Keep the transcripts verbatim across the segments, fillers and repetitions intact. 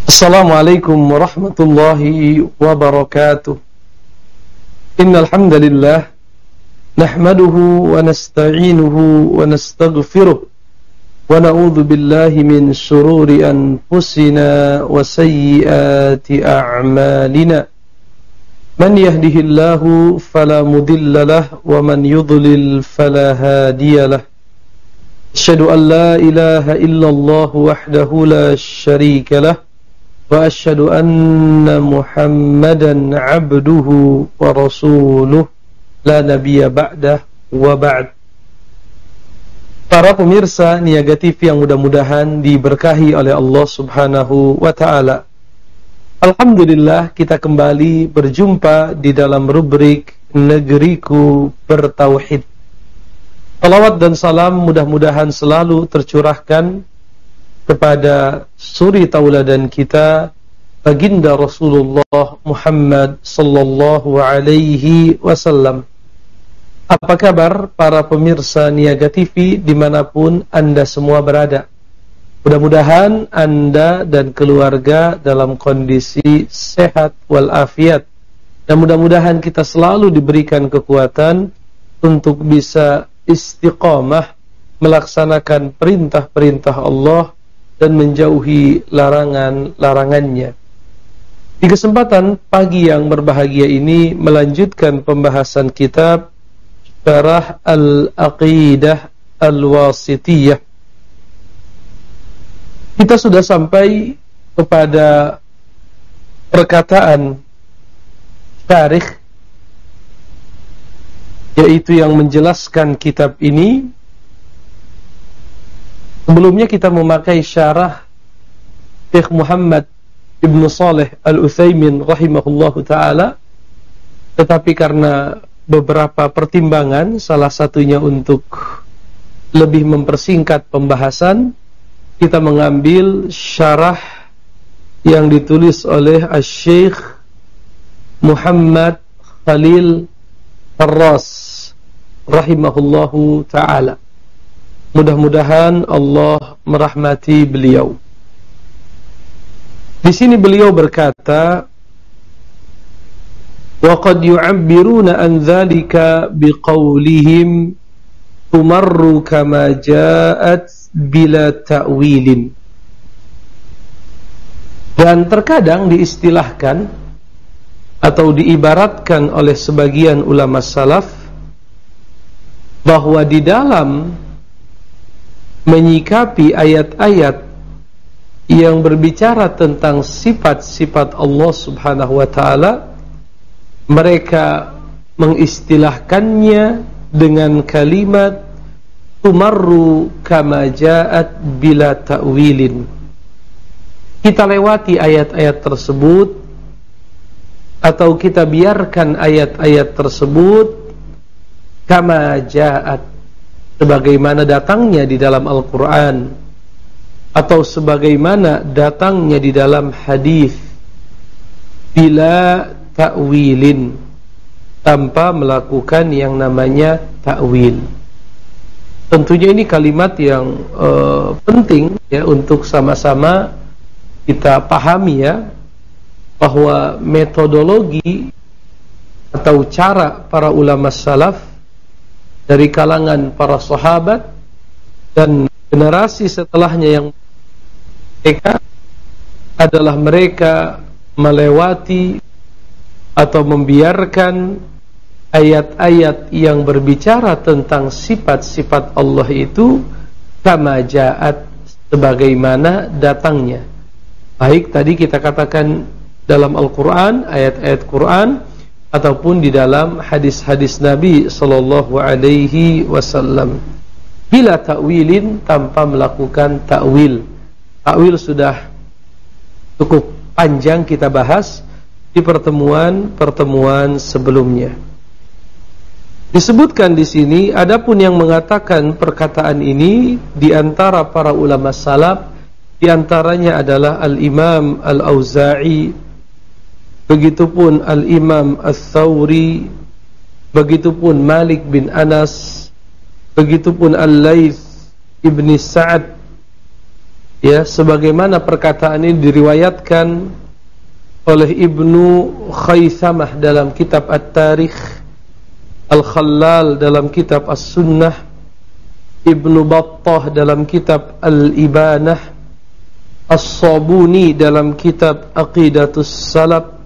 Assalamualaikum warahmatullahi wabarakatuh. Innal hamdalillah nahmaduhu wa nasta'inuhu wa nastaghfiruh wa na'udzu billahi min shururi anfusina wa sayyiati a'malina. Man yahdihillahu fala mudilla lahu wa man yudlil fala hadiya lahu. Asyhadu an la ilaha illallah wahdahu la syarika lahu wa asyhadu anna Muhammadan abduhu wa rasuluh la nabiyya ba'dah wa ba'd. Para pemirsa Niaga T V yang mudah-mudahan diberkahi oleh Allah Subhanahu wa taala. Alhamdulillah kita kembali berjumpa di dalam rubrik Negeriku Bertauhid. Salawat dan salam mudah-mudahan selalu tercurahkan kepada suri tauladan kita, baginda Rasulullah Muhammad sallallahu alaihi wasallam. Apa kabar para pemirsa Niaga T V dimanapun Anda semua berada? Mudah-mudahan Anda dan keluarga dalam kondisi sehat walafiat, dan mudah-mudahan kita selalu diberikan kekuatan untuk bisa istiqamah melaksanakan perintah-perintah Allah dan menjauhi larangan-larangannya. Di kesempatan pagi yang berbahagia ini melanjutkan pembahasan kitab Syarah Al-Aqidah Al-Wasithiyah. Kita sudah sampai kepada perkataan syarih, yaitu yang menjelaskan kitab ini. Sebelumnya kita memakai syarah Syekh Muhammad Ibn Saleh Al-Utsaimin rahimahullahu ta'ala, tetapi karena beberapa pertimbangan, salah satunya untuk lebih mempersingkat pembahasan, kita mengambil syarah yang ditulis oleh Syekh Muhammad Khalil Farras rahimahullahu ta'ala. Mudah-mudahan Allah merahmati beliau. Di sini beliau berkata, wa qad yu'abbiruna an dzalika biqaulihim tumarru kama ja'at bila ta'wilin. Dan terkadang diistilahkan atau diibaratkan oleh sebagian ulama salaf bahwa di dalam menyikapi ayat-ayat yang berbicara tentang sifat-sifat Allah Subhanahu wa taala, mereka mengistilahkannya dengan kalimat tumarru kama ja'at bila ta'wilin. Kita lewati ayat-ayat tersebut, atau kita biarkan ayat-ayat tersebut kama ja'at, sebagaimana datangnya di dalam Al-Quran, atau sebagaimana datangnya di dalam hadis, bila ta'wilin, tanpa melakukan yang namanya ta'wil. Tentunya ini kalimat yang uh, penting ya untuk sama-sama kita pahami ya, bahwa metodologi atau cara para ulama salaf dari kalangan para sahabat dan generasi setelahnya yang mereka adalah mereka melewati atau membiarkan ayat-ayat yang berbicara tentang sifat-sifat Allah itu kama ja'at, sebagaimana datangnya. Baik tadi kita katakan dalam Al-Quran, ayat-ayat Quran, ataupun di dalam hadis-hadis Nabi sallallahu alaihi wasallam. Bila ta'wilin, tanpa melakukan ta'wil. Ta'wil sudah cukup panjang kita bahas di pertemuan-pertemuan sebelumnya. Disebutkan di sini, adapun yang mengatakan perkataan ini di antara para ulama salaf, di antaranya adalah Al-Imam Al-Auza'i, begitupun Al-Imam Ats-Tsauri, begitupun Malik bin Anas, begitupun Al-Laits ibn Sa'ad, Ya, sebagaimana perkataan ini diriwayatkan oleh Ibnu Khaythamah dalam kitab At-Tarikh, Al-Khallal dalam kitab As-Sunnah, Ibnu Battah dalam kitab Al-Ibanah, As-Sabuni dalam kitab Aqidatus Salaf,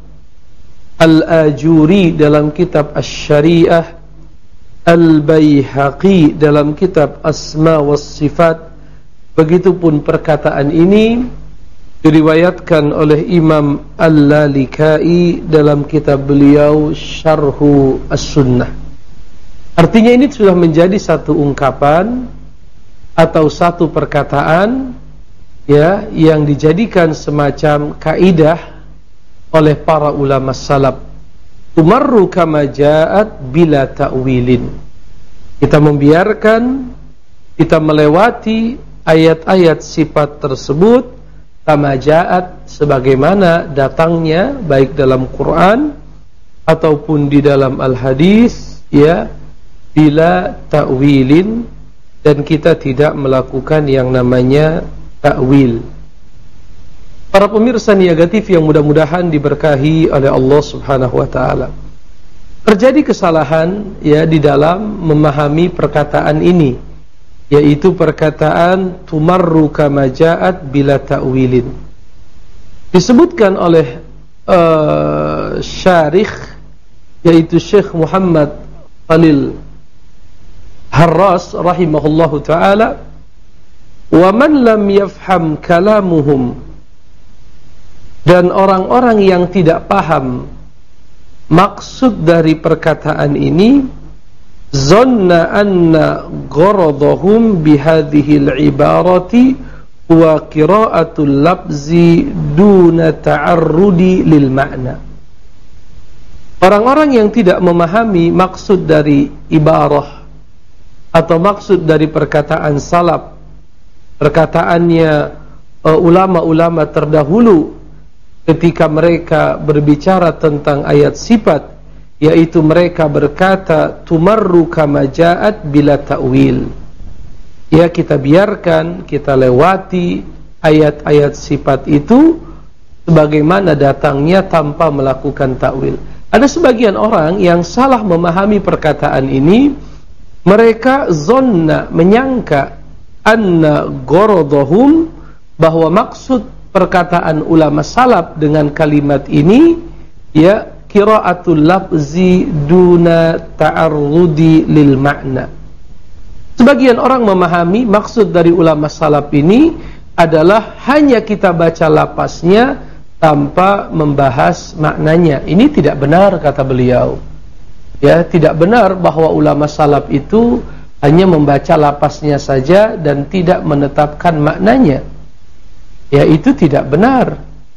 Al-Ajuri dalam kitab Asy-Syariah, Al-Baihaqi dalam kitab Asma was Sifat. Begitupun perkataan ini diriwayatkan oleh Imam Al-Lalikai dalam kitab beliau Syarhu As-Sunnah. Artinya ini sudah menjadi satu ungkapan atau satu perkataan, ya, yang dijadikan semacam kaidah oleh para ulama salaf. Tumarru kama ja'at bila ta'wilin. Kita membiarkan, kita melewati ayat-ayat sifat tersebut kama ja'at, sebagaimana datangnya, baik dalam Quran ataupun di dalam Al-Hadis, ya, bila ta'wilin, dan kita tidak melakukan yang namanya ta'wil. Para pemirsa Niaga T V yang mudah-mudahan diberkahi oleh Allah Subhanahu wa taala. Terjadi kesalahan, ya, di dalam memahami perkataan ini, yaitu perkataan tumarru kama ja'at bila ta'wilin. Disebutkan oleh uh, syarikh, yaitu Syekh Muhammad Khalil Harras rahimahullahu ta'ala, wa man lam yafham kalamuhum, dan orang-orang yang tidak paham maksud dari perkataan ini, zanna anna gharadahum bihadhil ibarati wa qira'atul lafzi duna ta'arrudi lil ma'na. Orang-orang yang tidak memahami maksud dari ibarah atau maksud dari perkataan salaf, perkataannya uh, ulama-ulama terdahulu ketika mereka berbicara tentang ayat sifat, yaitu mereka berkata tumarru kama ja'at bila ta'wil. Ya, kita biarkan, kita lewati ayat-ayat sifat itu sebagaimana datangnya tanpa melakukan ta'wil. Ada sebagian orang yang salah memahami perkataan ini. Mereka zonna, menyangka, anna gharadahum, bahwa maksud perkataan ulama salaf dengan kalimat ini, ya, qira'atul lafzi duna ta'arrudi lil ma'na. Sebagian orang memahami maksud dari ulama salaf ini adalah hanya kita baca lafaznya tanpa membahas maknanya. Ini tidak benar, kata beliau. Ya, tidak benar bahwa ulama salaf itu hanya membaca lafaznya saja dan tidak menetapkan maknanya. Ya, itu tidak benar.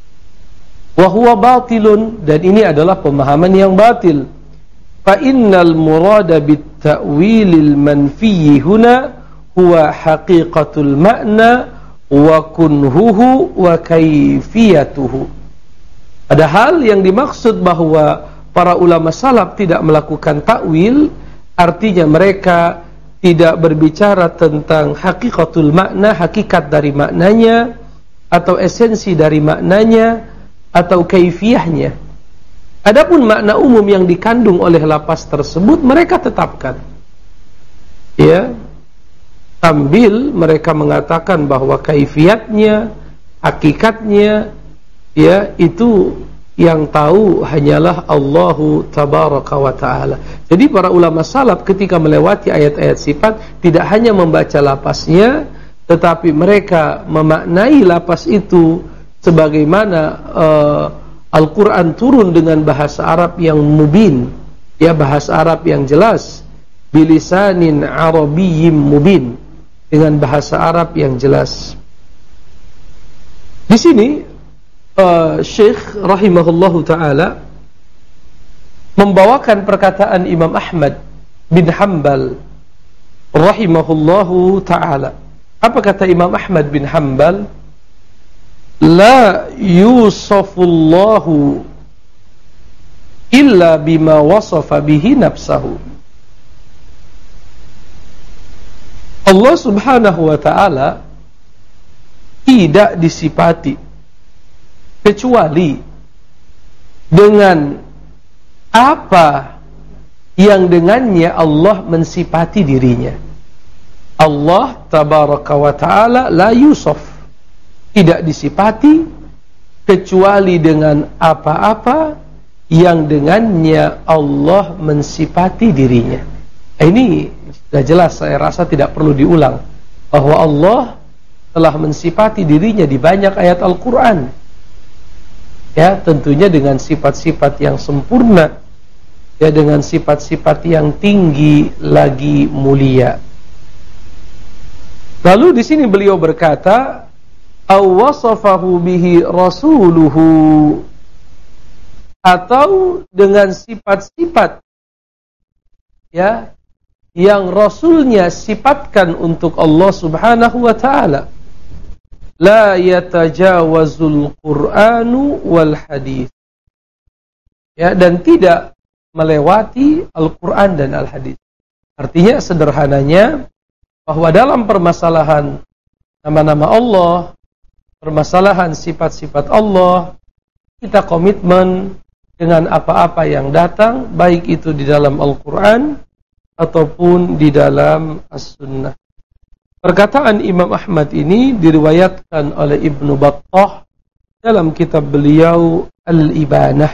Wa huwa batilun, dan ini adalah pemahaman yang batil. Fa innal murada bit ta'wilil manfiyyi huna huwa haqiqatul ma'na wa kunhuhu wa kayfiyatuhu. Padahal yang dimaksud bahwa para ulama salaf tidak melakukan ta'wil, artinya mereka tidak berbicara tentang haqiqatul makna, hakikat dari maknanya, atau esensi dari maknanya, atau kaifiyahnya. Adapun makna umum yang dikandung oleh lafaz tersebut mereka tetapkan. Ya, sambil mereka mengatakan bahwa kaifiyatnya, hakikatnya, ya, itu yang tahu hanyalah Allahu tabaraka wa ta'ala. Jadi para ulama salaf ketika melewati ayat-ayat sifat tidak hanya membaca lafaznya, tetapi mereka memaknai lafaz itu sebagaimana uh, Al-Quran turun dengan bahasa Arab yang mubin, ya, bahasa Arab yang jelas, bilisanin arabiyyin mubin, dengan bahasa Arab yang jelas. Di sini uh, Syekh rahimahullahu ta'ala membawakan perkataan Imam Ahmad bin Hanbal rahimahullahu ta'ala. Apa kata Imam Ahmad bin Hanbal? La yusafullahu illa bima wasafa bihi nafsahu. Allah subhanahu wa ta'ala tidak disifati kecuali dengan apa yang dengannya Allah mensifati dirinya. Allah tabaraka wa ta'ala la yusaf, tidak disifati kecuali dengan apa-apa yang dengannya Allah mensifati dirinya. Ini sudah jelas, saya rasa tidak perlu diulang, bahwa Allah telah mensifati dirinya di banyak ayat Al-Quran, ya, tentunya dengan sifat-sifat yang sempurna, ya, dengan sifat-sifat yang tinggi lagi mulia. Lalu di sini beliau berkata, aw wasafahu bihi rasuluhu, atau dengan sifat-sifat, ya, yang Rasulnya sifatkan untuk Allah subhanahu wa ta'ala. La yatajawazul Qur'anu wal hadith, ya, dan tidak melewati Al-Quran dan Al-Hadith. Artinya sederhananya, bahwa dalam permasalahan nama-nama Allah, permasalahan sifat-sifat Allah, kita komitmen dengan apa-apa yang datang, baik itu di dalam Al-Quran ataupun di dalam As-Sunnah. Perkataan Imam Ahmad ini diriwayatkan oleh Ibnu Battah dalam kitab beliau Al-Ibanah,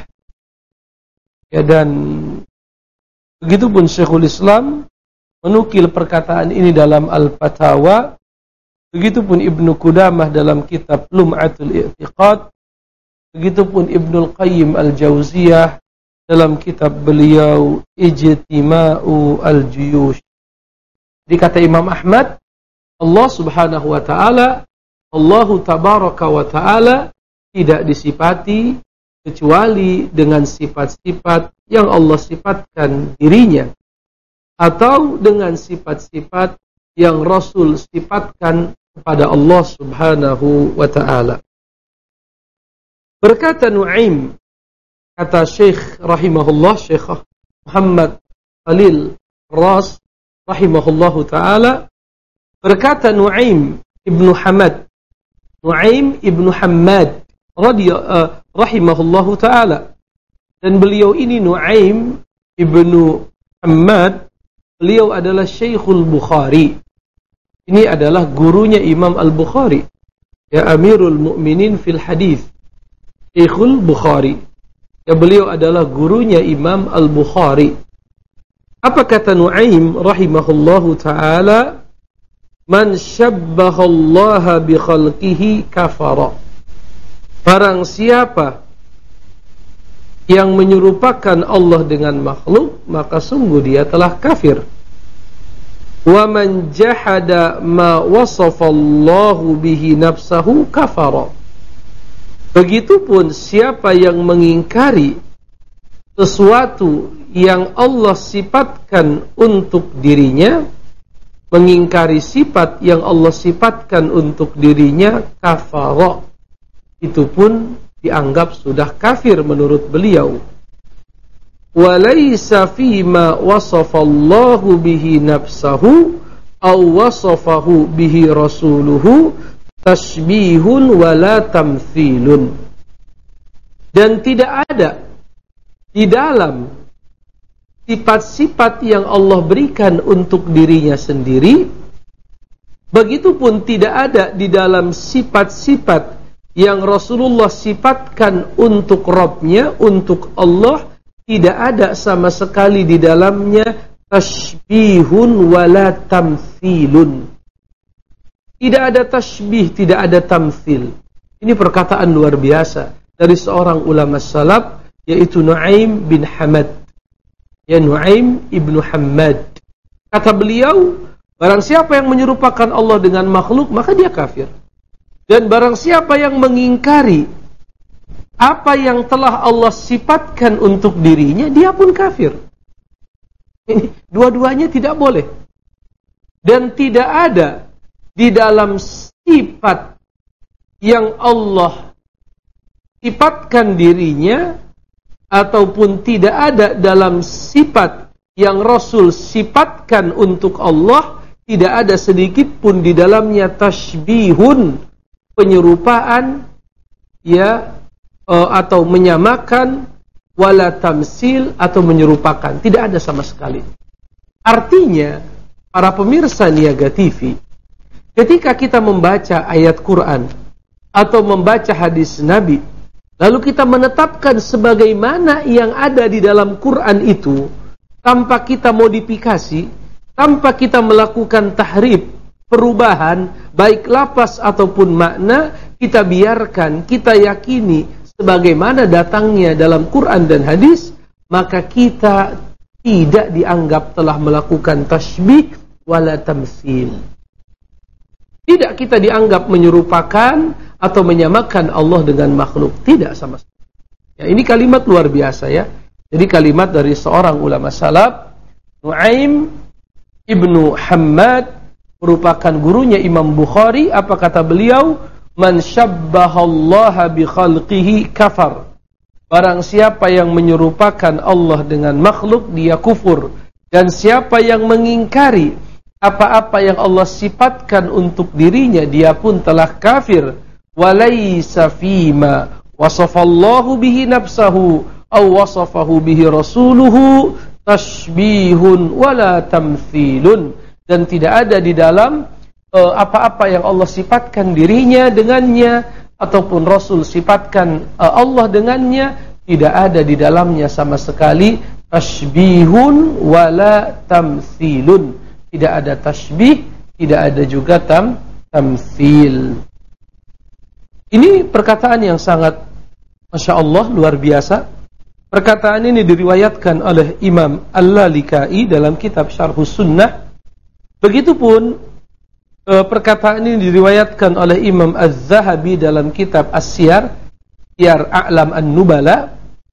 ya, dan begitupun Syekhul Islam menukil perkataan ini dalam Al-Fatawa, begitupun Ibnu Qudamah dalam kitab Lum'atul I'tiqad, begitupun Ibnul Qayyim Al-Jauziyah dalam kitab beliau Ijtima'u Al-Juyush. Dikata Imam Ahmad, Allah subhanahu wa ta'ala, Allahu tabaraka wa ta'ala tidak disifati kecuali dengan sifat-sifat yang Allah sifatkan dirinya, atau dengan sifat-sifat yang Rasul sifatkan kepada Allah subhanahu wa ta'ala. Berkata Nu'aim, kata Syekh rahimahullah, Syekh Muhammad Khalil Ras rahimahullahu ta'ala, berkata Nu'aim ibnu Hamad, Nu'aim ibnu Hamad radhiyallahu uh, rahimahullahu ta'ala, dan beliau ini Nu'aim ibnu Hamad, beliau adalah Syekhul Bukhari. Ini adalah gurunya Imam Al-Bukhari, ya, Amirul Mukminin fil Hadis, Syekhul Bukhari. Ya, beliau adalah gurunya Imam Al-Bukhari. Apa kata Nu'aim rahimahullahu ta'ala? Man syabbahallaha bi khalqihi kafara. Barang siapa yang menyerupakan Allah dengan makhluk, maka sungguh dia telah kafir. Wa man jahada ma wasafallahu bihi nafsahu kafara. Begitupun siapa yang mengingkari sesuatu yang Allah sifatkan untuk dirinya, mengingkari sifat yang Allah sifatkan untuk dirinya, kafara, itu pun dianggap sudah kafir menurut beliau. Walaysa fima wasafallahu bihi nafsahu aw wasafahu bihi rasuluhu tashbihun wala tamthilun. Dan tidak ada di dalam sifat-sifat yang Allah berikan untuk dirinya sendiri, begitupun tidak ada di dalam sifat-sifat yang Rasulullah sifatkan untuk Rabbnya, untuk Allah, tidak ada sama sekali di dalamnya tashbihun wala tamthilun. Tidak ada tashbih, tidak ada tamthil. Ini perkataan luar biasa dari seorang ulama salaf, yaitu Nu'aim bin Hamad, ya, Nu'aim ibnu Hammad. Kata beliau, barang siapa yang menyerupakan Allah dengan makhluk, maka dia kafir. Dan barang siapa yang mengingkari apa yang telah Allah sifatkan untuk dirinya, dia pun kafir. Ini dua-duanya tidak boleh. Dan tidak ada di dalam sifat yang Allah sifatkan dirinya, ataupun tidak ada dalam sifat yang Rasul sifatkan untuk Allah, tidak ada sedikit pun di dalamnya tashbihun, penyerupaan, ya, uh, atau menyamakan, wala tamsil atau menyerupakan. Tidak ada sama sekali. Artinya, para pemirsa Niaga T V, ketika kita membaca ayat Quran atau membaca hadis Nabi, lalu kita menetapkan sebagaimana yang ada di dalam Quran itu, tanpa kita modifikasi, tanpa kita melakukan tahrif, perubahan, baik lafaz ataupun makna, kita biarkan, kita yakini sebagaimana datangnya dalam Quran dan hadis, maka kita tidak dianggap telah melakukan tasybih wala tamtsil. Tidak kita dianggap menyerupakan atau menyamakan Allah dengan makhluk. Tidak sama sekali. Ya, ini kalimat luar biasa ya. Jadi kalimat dari seorang ulama salaf, Nu'aim ibnu Hammad, merupakan gurunya Imam Bukhari. Apa kata beliau? Man syabbahallaha bi khalqihi kafar. Barang siapa yang menyerupakan Allah dengan makhluk, dia kufur. Dan siapa yang mengingkari apa-apa yang Allah sifatkan untuk dirinya, dia pun telah kafir. Walaysa fima wasafallahu bihi nafsahu aw wasafahu bihi rasuluhu tashbihun wala tamthilun. Dan tidak ada di dalam uh, apa-apa yang Allah sifatkan dirinya dengannya ataupun Rasul sifatkan uh, Allah dengannya, tidak ada di dalamnya sama sekali tashbihun wala tamthilun. Tidak ada tasbih, tidak ada juga tam tamthil. Ini perkataan yang sangat, Masya Allah, luar biasa. Perkataan ini diriwayatkan oleh Imam Al-Lalikai dalam kitab Syarhus Sunnah. Begitupun perkataan ini diriwayatkan oleh Imam Az-Zahabi dalam kitab As-Siyar, Siyar A'lam An-Nubala.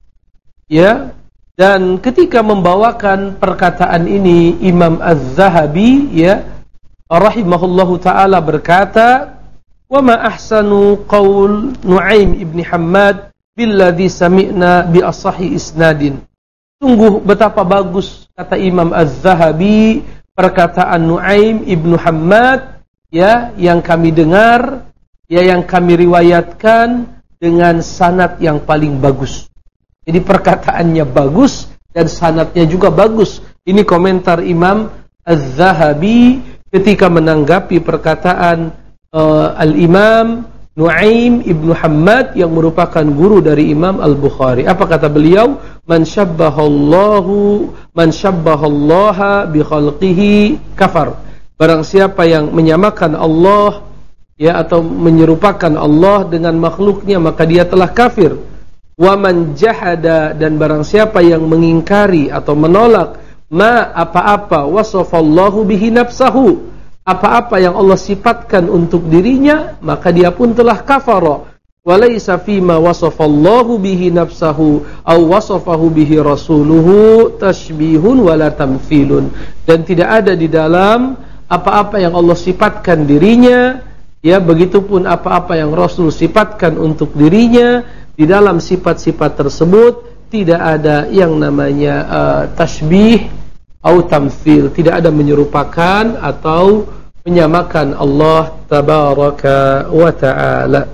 Ya. Dan ketika membawakan perkataan ini, Imam Az-Zahabi, ya, rahimahullahu ta'ala berkata, wa ma ahsanu qaul Nu'aim ibn Hammad billadhi sami'na bi asahi isnadin. Sungguh betapa bagus, kata Imam Az-Zahabi, perkataan Nu'aim ibn Hammad, ya, yang kami dengar, ya, yang kami riwayatkan dengan sanad yang paling bagus. Jadi perkataannya bagus dan sanadnya juga bagus. Ini komentar Imam Az-Zahabi ketika menanggapi perkataan uh, Al-Imam Nu'aim ibn Hammad yang merupakan guru dari Imam Al-Bukhari. Apa kata beliau? Man syabbahallahu man syabbahallaha bi khalqihi kafar. Barang siapa yang menyamakan Allah, ya, atau menyerupakan Allah dengan makhluknya, maka dia telah kafir. Wa man jahada, dan barang siapa yang mengingkari atau menolak ma apa-apa wasafallahu bihi nafsahu, apa-apa yang Allah sifatkan untuk dirinya, maka dia pun telah kafara. Walaysa fima wasafallahu bihi nafsahu aw wasafahu bihi rasuluhu tashbihun wala tamthilun. Dan tidak ada di dalam apa-apa yang Allah sifatkan dirinya, ya, begitupun apa-apa yang Rasul sifatkan untuk dirinya. Di dalam sifat-sifat tersebut tidak ada yang namanya uh, tashbih atau tamthil, tidak ada menyerupakan atau menyamakan Allah tabaraka wa ta'ala.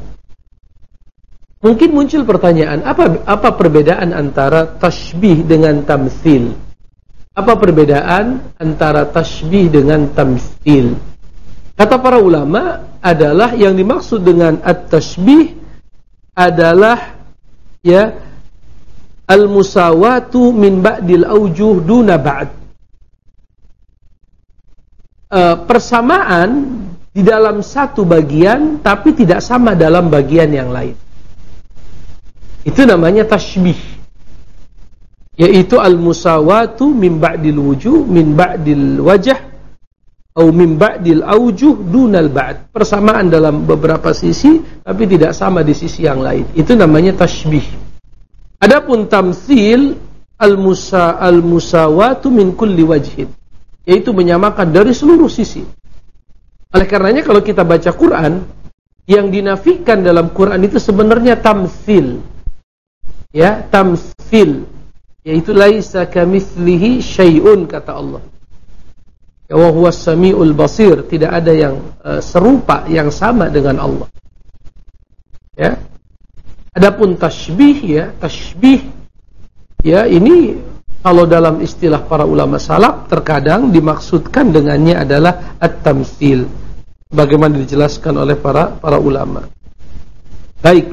Mungkin muncul pertanyaan, apa apa perbedaan antara tashbih dengan tamthil? Apa perbedaan antara tashbih dengan tamthil? Kata para ulama adalah yang dimaksud dengan at-tashbih adalah, ya, al-musawatu min ba'dil aujuh duna ba'd. Uh, persamaan di dalam satu bagian tapi tidak sama dalam bagian yang lain. Itu namanya tashbih. Yaitu al-musawatu min ba'dil wujuh min ba'dil wajah atau min ba'dil aujuh dunal ba'd. Persamaan dalam beberapa sisi tapi tidak sama di sisi yang lain. Itu namanya tashbih. Adapun tamtsil al-musa al-musawatu min kulli wajhin, yaitu menyamakan dari seluruh sisi. Oleh karenanya kalau kita baca Quran, yang dinafikan dalam Quran itu sebenarnya tamtsil. Ya, tamtsil, yaitu laisa kamitslihi syai'un, kata Allah. Wa huwas samiul basir, tidak ada yang uh, serupa, yang sama dengan Allah. Ya. Adapun tasybih ya, tasybih ya ini kalau dalam istilah para ulama salaf terkadang dimaksudkan dengannya adalah at-tamtsil, bagaimana dijelaskan oleh para para ulama. Baik.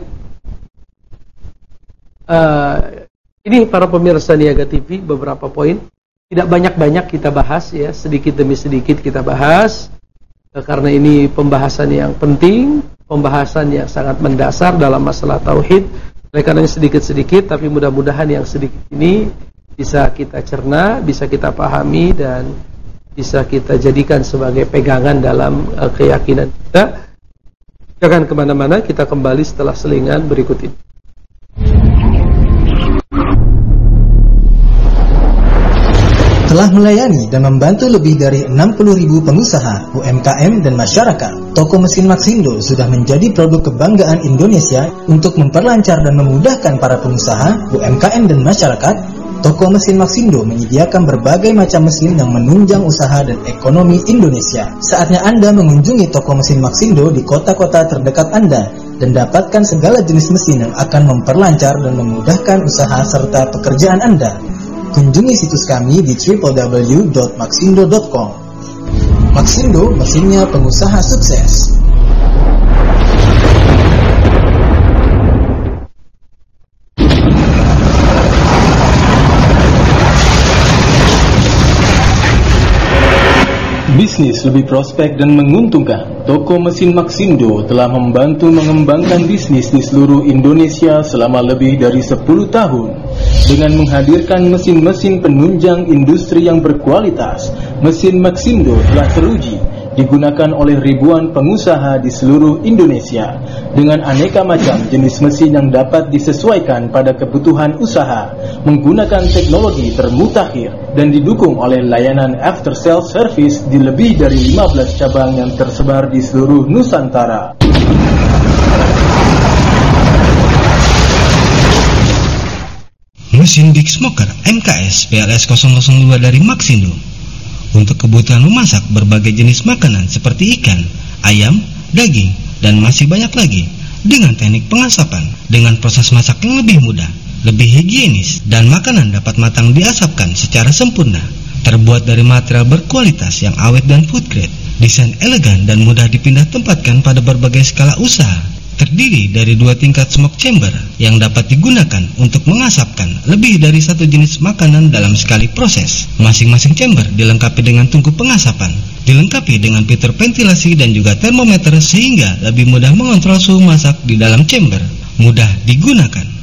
Uh, ini para pemirsa Niaga T V beberapa poin. Tidak banyak-banyak kita bahas ya, sedikit demi sedikit kita bahas uh, karena ini pembahasan yang penting, pembahasan yang sangat mendasar dalam masalah tauhid. Oleh karena sedikit-sedikit, tapi mudah-mudahan yang sedikit ini bisa kita cerna, bisa kita pahami dan bisa kita jadikan sebagai pegangan dalam uh, keyakinan kita. Jangan kemana-mana, kita kembali setelah selingan berikut ini. Telah melayani dan membantu lebih dari enam puluh ribu pengusaha, U M K M dan masyarakat. Toko mesin Maxindo sudah menjadi produk kebanggaan Indonesia untuk memperlancar dan memudahkan para pengusaha, U M K M dan masyarakat. Toko mesin Maxindo menyediakan berbagai macam mesin yang menunjang usaha dan ekonomi Indonesia. Saatnya Anda mengunjungi toko mesin Maxindo di kota-kota terdekat Anda dan dapatkan segala jenis mesin yang akan memperlancar dan memudahkan usaha serta pekerjaan Anda. Kunjungi situs kami di w w w dot maxindo dot com. Maxindo, mesinnya pengusaha sukses. Bisnis lebih prospek dan menguntungkan. Toko mesin Maxindo telah membantu mengembangkan bisnis di seluruh Indonesia selama lebih dari sepuluh tahun. Dengan menghadirkan mesin-mesin penunjang industri yang berkualitas, mesin Maxindo telah teruji digunakan oleh ribuan pengusaha di seluruh Indonesia dengan aneka macam jenis mesin yang dapat disesuaikan pada kebutuhan usaha, menggunakan teknologi termutakhir dan didukung oleh layanan after sales service di lebih dari lima belas cabang yang tersebar di seluruh Nusantara. Mesin Big Smoker M K S P L S nol nol dua dari Maxindo untuk kebutuhan memasak berbagai jenis makanan seperti ikan, ayam, daging, dan masih banyak lagi dengan teknik pengasapan dengan proses masak yang lebih mudah, lebih higienis, dan makanan dapat matang diasapkan secara sempurna. Terbuat dari material berkualitas yang awet dan food grade, desain elegan dan mudah dipindah tempatkan pada berbagai skala usaha. Terdiri dari dua tingkat smoke chamber yang dapat digunakan untuk mengasapkan lebih dari satu jenis makanan dalam sekali proses. Masing-masing chamber dilengkapi dengan tungku pengasapan, dilengkapi dengan fitur ventilasi dan juga termometer sehingga lebih mudah mengontrol suhu masak di dalam chamber. Mudah digunakan.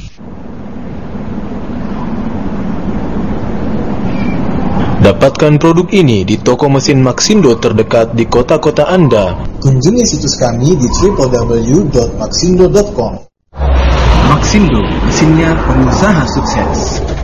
Dapatkan produk ini di toko mesin Maxindo terdekat di kota-kota Anda. Kunjungi situs kami di w w w dot maxindo dot com. Maxindo, mesinnya pengusaha sukses.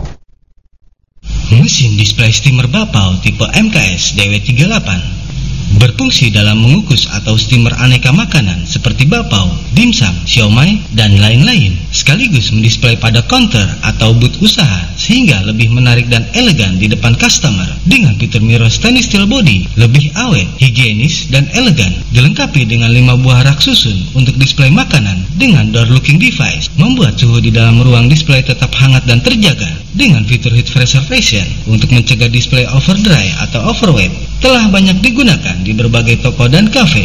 Mesin display steamer Bapau tipe M K S D W tiga delapan berfungsi dalam mengukus atau steamer aneka makanan seperti bapau, dimsum, siomay, dan lain-lain, sekaligus mendisplay pada counter atau booth usaha sehingga lebih menarik dan elegan di depan customer. Dengan fitur mirror stainless steel body, lebih awet, higienis, dan elegan, dilengkapi dengan lima buah rak susun untuk display makanan dengan door looking device, membuat suhu di dalam ruang display tetap hangat dan terjaga. Dengan fitur heat preservation untuk mencegah display overdry atau overweight, telah banyak digunakan di berbagai toko dan kafe.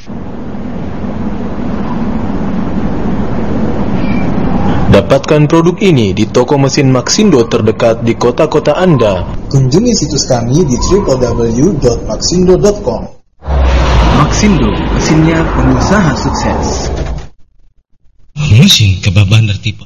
Dapatkan produk ini di toko mesin Maxindo terdekat di kota-kota Anda. Kunjungi situs kami di w w w dot maxindo dot com. Maxindo, mesinnya pengusaha sukses. Mesin kebab bandar tipe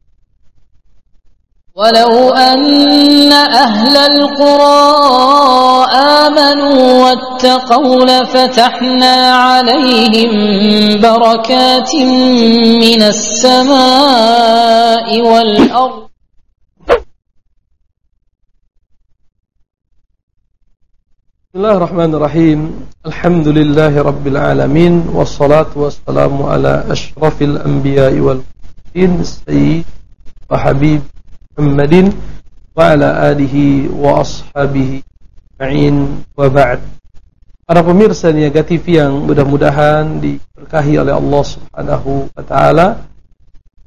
ولو أن أهل القرى آمنوا واتقوا لفتحنا عليهم بركات من السماء والأرض بسم الله الرحمن الرحيم الحمد لله رب العالمين والصلاة والسلام على أشرف الأنبياء والمرسلين سيد وحبيب Muhammadin wa ala alihi wa ashabihi ma'in wa ba'd. Para pemirsa Niaga T V yang mudah-mudahan diberkahi oleh Allah Subhanahu wa taala,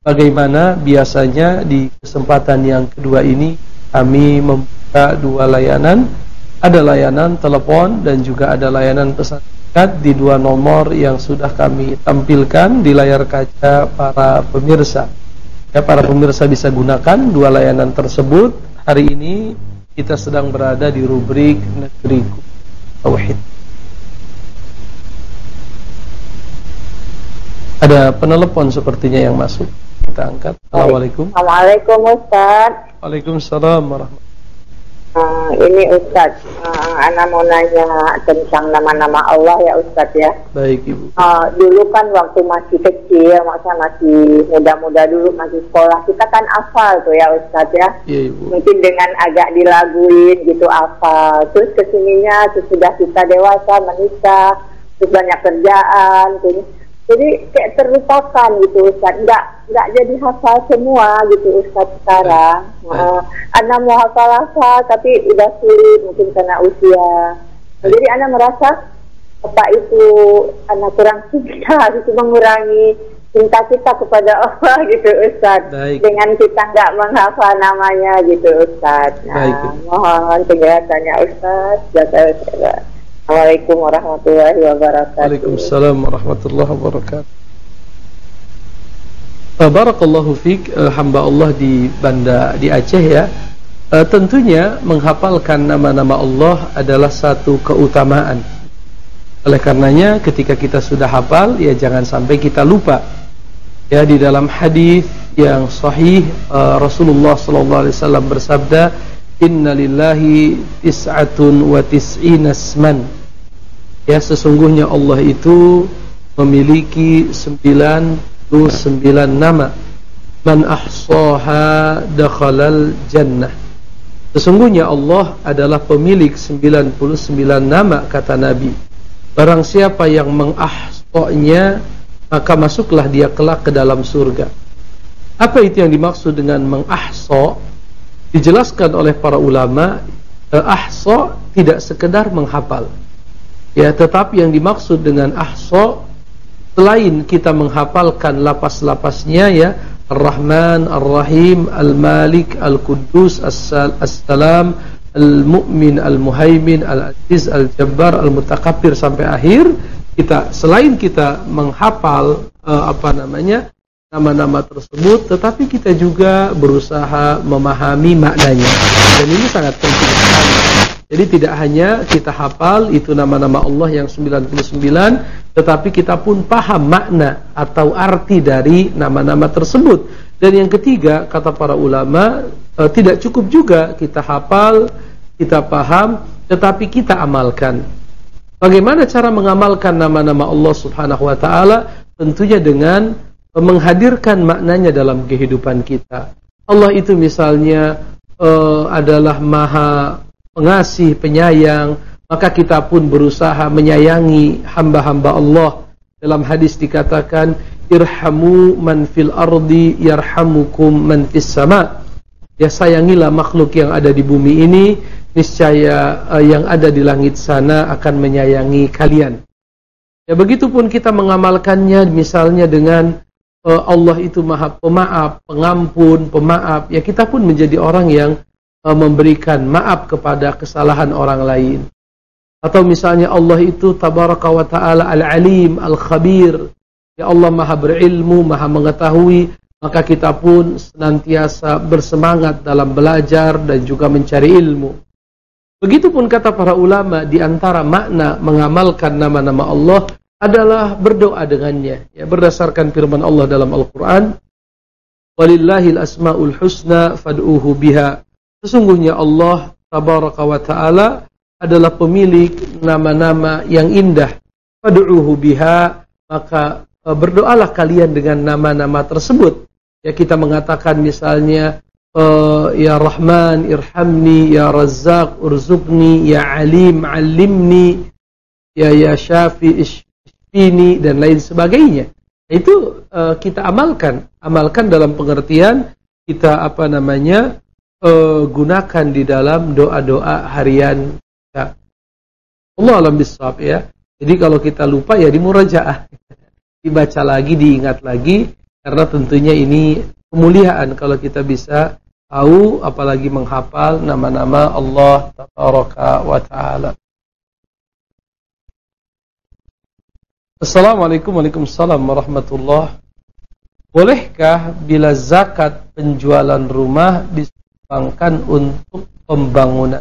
bagaimana biasanya di kesempatan yang kedua ini kami membuka dua layanan. Ada layanan telepon dan juga ada layanan pesan singkat di dua nomor yang sudah kami tampilkan di layar kaca para pemirsa. Ya, para pemirsa bisa gunakan dua layanan tersebut. Hari ini kita sedang berada di rubrik Negeriku Tauhid. Ada penelepon sepertinya yang masuk. Kita angkat. Assalamualaikum. Assalamualaikum Ustaz. Waalaikumsalam warahmatullahi. Uh, ini Ustaz, uh, Ana mau nanya tentang nama-nama Allah ya Ustaz ya. Baik Ibu. Uh, dulu kan waktu masih kecil, maksudnya masih muda-muda dulu masih sekolah, kita kan hafal tuh ya Ustaz ya. Iya Ibu. Mungkin dengan agak dilaguin gitu hafal. Terus kesininya sesudah kita dewasa menikah, terus banyak kerjaan, gitu. Jadi kayak terlupakan gitu Ustaz, nggak nggak jadi hafal semua gitu Ustaz sekarang. Uh, Ana mau hafal-hafal tapi udah sulit mungkin karena usia. Nah, jadi Ana merasa apa itu Ana kurang cinta gitu, mengurangi cinta kita kepada Allah gitu Ustaz. Baik. Dengan kita nggak menghafal namanya gitu Ustaz. Nah, baik. Mohon penjelasannya Ustaz. Jazakallah. Assalamualaikum warahmatullahi wabarakatuh. Waalaikumsalam warahmatullahi wabarakatuh. Uh, Barakallahu fiik, uh, hamba Allah di Banda di Aceh ya. Uh, tentunya menghafalkan nama-nama Allah adalah satu keutamaan. Oleh karenanya ketika kita sudah hafal ya jangan sampai kita lupa. Ya, di dalam hadis yang sahih uh, Rasulullah sallallahu alaihi wasallam bersabda, Inna lillahi tis'atun wa tis'ina asman. Ya, sesungguhnya Allah itu memiliki sembilan puluh sembilan nama. Man ahsaha dakhalal jannah. Sesungguhnya Allah adalah pemilik sembilan puluh sembilan nama, kata Nabi. Barang siapa yang mengahsanya, maka masuklah dia kelak ke dalam surga. Apa itu yang dimaksud dengan mengahsa? Dijelaskan oleh para ulama, ahsa tidak sekedar menghafal. Ya, tetapi yang dimaksud dengan ahsa selain kita menghafalkan lapas-lapasnya ya, Ar-Rahman, Ar-Rahim, Al-Malik, Al-Quddus, As-Salam, Al-Mu'min, Al-Muhaimin, Al-Aziz, Al-Jabbar, Al-Mutakabbir sampai akhir, kita selain kita menghafal uh, apa namanya nama-nama tersebut, tetapi kita juga berusaha memahami maknanya. Dan ini sangat penting sekali. Jadi tidak hanya kita hafal itu nama-nama Allah yang sembilan puluh sembilan, tetapi kita pun paham makna atau arti dari nama-nama tersebut. Dan yang ketiga, kata para ulama, e, tidak cukup juga kita hafal, kita paham, tetapi kita amalkan. Bagaimana cara mengamalkan nama-nama Allah Subhanahu wa taala? Tentunya dengan menghadirkan maknanya dalam kehidupan kita. Allah itu misalnya uh, adalah Maha Pengasih, Penyayang, maka kita pun berusaha menyayangi hamba-hamba Allah. Dalam hadis dikatakan, irhamu man fil ardi yarhamukum man fis sama. Ya, sayangilah makhluk yang ada di bumi ini, niscaya uh, yang ada di langit sana akan menyayangi kalian. Ya, begitupun kita mengamalkannya misalnya dengan Allah itu Maha Pemaaf, Pengampun, Pemaaf. Ya, kita pun menjadi orang yang uh, memberikan maaf kepada kesalahan orang lain. Atau misalnya Allah itu Tabaraka wa Ta'ala Al-Alim, Al-Khabir. Ya, Allah Maha berilmu, Maha mengetahui. Maka kita pun senantiasa bersemangat dalam belajar dan juga mencari ilmu. Begitupun kata para ulama, di antara makna mengamalkan nama-nama Allah adalah berdoa dengannya, ya, berdasarkan firman Allah dalam Al-Quran, walillahil asma'ul husna fad'uhu biha. Sesungguhnya Allah Tabaraka wa Ta'ala adalah pemilik nama-nama yang indah. Fad'uhu biha, maka berdoalah kalian dengan nama-nama tersebut. Ya, kita mengatakan misalnya uh, ya Rahman irhamni, ya Razzaq urzuqni, ya Alim alimni, ya ya Syafi ini dan lain sebagainya. Itu uh, kita amalkan, amalkan dalam pengertian kita apa namanya uh, gunakan di dalam doa-doa harian kita. Allah alam bisawab ya. Jadi kalau kita lupa ya dimurajaah, dibaca lagi, diingat lagi. Karena tentunya ini kemuliaan kalau kita bisa tahu, apalagi menghafal nama-nama Allah Tabaraka wa Ta'ala. Assalamualaikum Waalaikumsalam warahmatullahi. Bolehkah bila zakat penjualan rumah disumbangkan untuk pembangunan?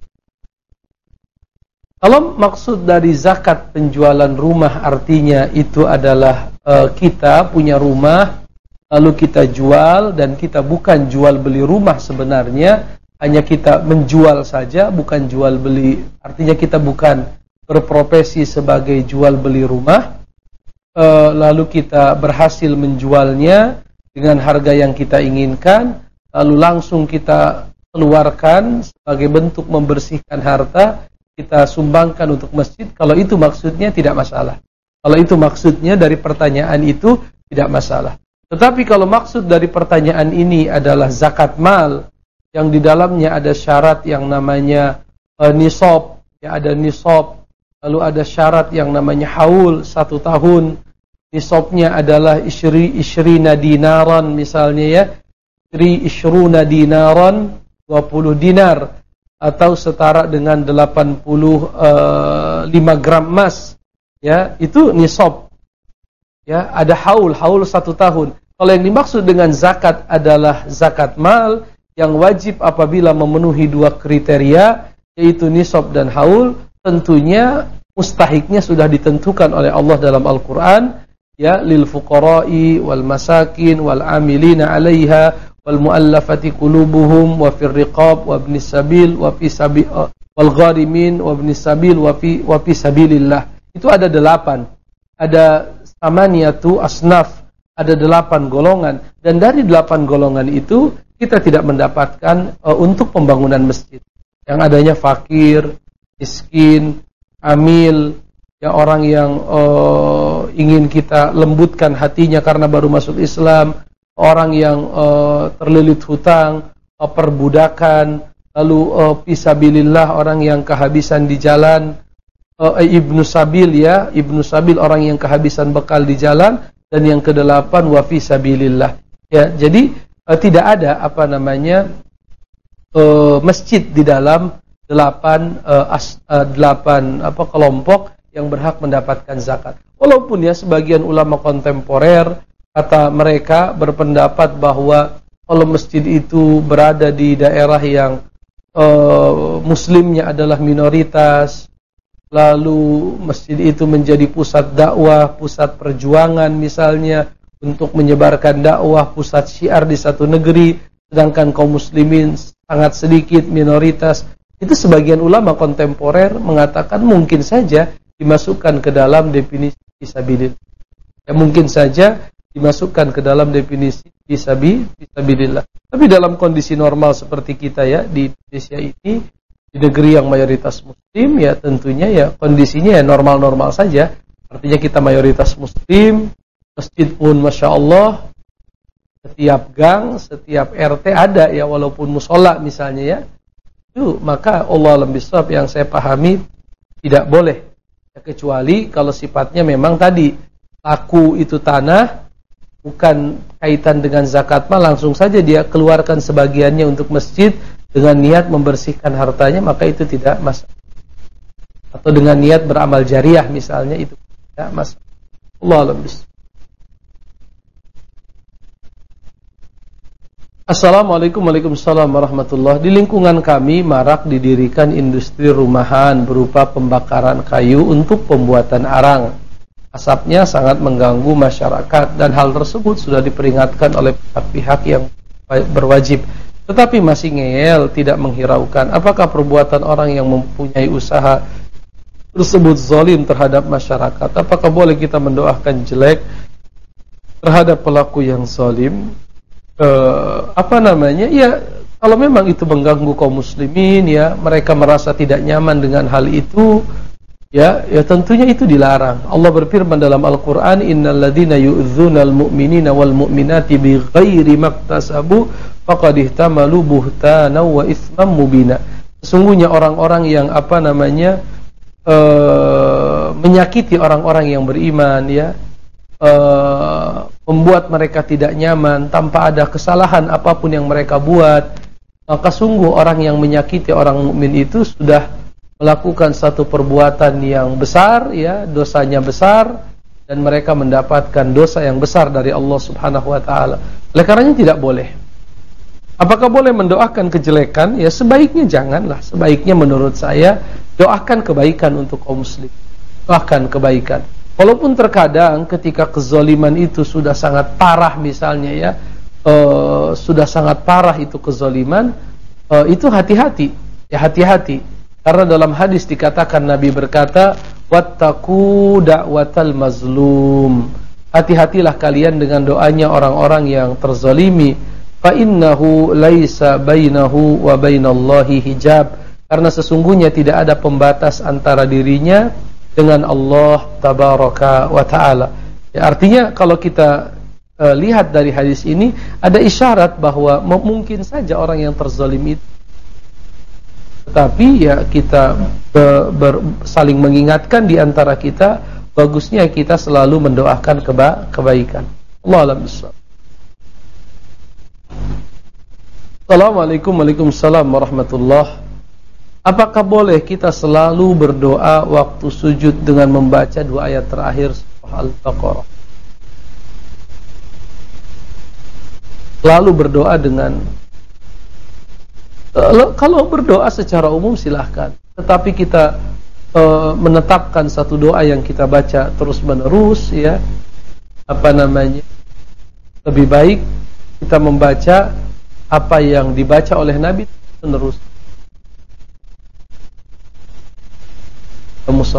Kalau maksud dari zakat penjualan rumah artinya itu adalah uh, kita punya rumah lalu kita jual, dan kita bukan jual beli rumah sebenarnya, hanya kita menjual saja, bukan jual beli. Artinya kita bukan berprofesi sebagai jual beli rumah, e, lalu kita berhasil menjualnya dengan harga yang kita inginkan, lalu langsung kita keluarkan sebagai bentuk membersihkan harta, kita sumbangkan untuk masjid. Kalau itu maksudnya tidak masalah. Kalau itu maksudnya dari pertanyaan itu tidak masalah. Tetapi kalau maksud dari pertanyaan ini adalah zakat mal yang di dalamnya ada syarat yang namanya e, nisab, ya ada nisab. Lalu ada syarat yang namanya haul, satu tahun. Nisabnya adalah isri, isrina dinaran misalnya ya. Isri isruna dinaran, dua puluh dinar. Atau setara dengan delapan puluh lima gram emas. Ya, itu nisab. Ya, ada haul, haul satu tahun. Kalau yang dimaksud dengan zakat adalah zakat mal yang wajib apabila memenuhi dua kriteria, yaitu nisab dan haul. Tentunya mustahiknya sudah ditentukan oleh Allah dalam Al-Quran, ya, lil fuqara'i wal masakin wal amilina 'alaiha wal mu'allafati qulubuhum wa fir riqab wa ibnis sabil wa fi sabil wal gharimin wa ibnis sabil wa fi wa fi sabilillah. Itu ada delapan. Ada samaniyatu asnaf, ada delapan golongan, dan dari delapan golongan itu kita tidak mendapatkan uh, untuk pembangunan masjid. Yang adanya fakir, miskin, amil, ya orang yang uh, ingin kita lembutkan hatinya karena baru masuk Islam, orang yang uh, terlilit hutang, uh, perbudakan, lalu uh, fisabilillah, orang yang kehabisan di jalan, uh, ibnu sabil ya, ibnu sabil orang yang kehabisan bekal di jalan, dan yang kedelapan wa fisabilillah. Ya, jadi uh, tidak ada apa namanya uh, masjid di dalam delapan uh, as, uh, delapan apa kelompok yang berhak mendapatkan zakat. Walaupun ya sebagian ulama kontemporer kata mereka berpendapat bahwa kalau masjid itu berada di daerah yang uh, muslimnya adalah minoritas, lalu masjid itu menjadi pusat dakwah, pusat perjuangan misalnya untuk menyebarkan dakwah, pusat syiar di satu negeri, sedangkan kaum muslimin sangat sedikit, minoritas. Itu sebagian ulama kontemporer mengatakan mungkin saja dimasukkan ke dalam definisi fisabilillah. Ya, mungkin saja dimasukkan ke dalam definisi fisabilillah. Tapi dalam kondisi normal seperti kita ya di Indonesia ini, di negeri yang mayoritas muslim, ya tentunya ya kondisinya ya normal-normal saja. Artinya kita mayoritas muslim, masjid pun masya Allah setiap gang, setiap R T ada ya, walaupun musola misalnya ya. Itu maka Allah alam bisawab yang saya pahami tidak boleh ya, kecuali kalau sifatnya memang tadi laku itu tanah, bukan kaitan dengan zakat mal, langsung saja dia keluarkan sebagiannya untuk masjid dengan niat membersihkan hartanya, maka itu tidak masalah. Atau dengan niat beramal jariah misalnya, itu tidak masalah. Allah alam bisawab. Assalamualaikum Waalaikumsalam warahmatullahi. Di lingkungan kami marak didirikan industri rumahan berupa pembakaran kayu untuk pembuatan arang. Asapnya sangat mengganggu masyarakat dan hal tersebut sudah diperingatkan oleh pihak-pihak yang berwajib, tetapi masih ngeyel, tidak menghiraukan. Apakah perbuatan orang yang mempunyai usaha tersebut zalim terhadap masyarakat? Apakah boleh kita mendoakan jelek terhadap pelaku yang zalim? Uh, apa namanya ya, kalau memang itu mengganggu kaum muslimin ya, mereka merasa tidak nyaman dengan hal itu ya, ya tentunya itu dilarang. Allah berfirman dalam Al-Quran, innal ladzina yu'dzunal mu'minina wal mu'minati bighairi maktasabu faqad ihtamalu buhtanan wa itsman mubina. Sesungguhnya orang-orang yang apa namanya uh, menyakiti orang-orang yang beriman ya, uh, membuat mereka tidak nyaman, tanpa ada kesalahan apapun yang mereka buat, maka sungguh orang yang menyakiti orang mukmin itu sudah melakukan satu perbuatan yang besar, ya, dosanya besar, dan mereka mendapatkan dosa yang besar dari Allah Subhanahu wa taala. Oleh karenanya tidak boleh. Apakah boleh mendoakan kejelekan? Ya, sebaiknya janganlah. Sebaiknya menurut saya doakan kebaikan untuk kaum muslim. Doakan kebaikan. Walaupun terkadang ketika kezaliman itu sudah sangat parah, misalnya ya, uh, sudah sangat parah itu kezaliman, uh, itu hati-hati. Ya, hati-hati. Karena dalam hadis dikatakan, Nabi berkata, wattaqu da'watal mazlum. Hati-hatilah kalian dengan doanya orang-orang yang terzalimi. Fa innahu laisa bainahu wa bainallahi hijab. Karena sesungguhnya tidak ada pembatas antara dirinya dengan Allah tabaraka wa taala. Ya, artinya kalau kita uh, lihat dari hadis ini, ada isyarat bahwa mungkin saja orang yang terzalimi itu, tapi ya kita ber, ber, saling mengingatkan di antara kita, bagusnya kita selalu mendoakan keba, kebaikan. Allahu a'lam bishawab. Assalamualaikum Waalaikumsalam warahmatullahi. Apakah boleh kita selalu berdoa waktu sujud dengan membaca dua ayat terakhir surah Al-Baqarah? Lalu berdoa dengan Kalau berdoa secara umum silahkan, tetapi kita e, menetapkan satu doa yang kita baca terus menerus, ya, apa namanya, lebih baik kita membaca apa yang dibaca oleh Nabi terus. Musor,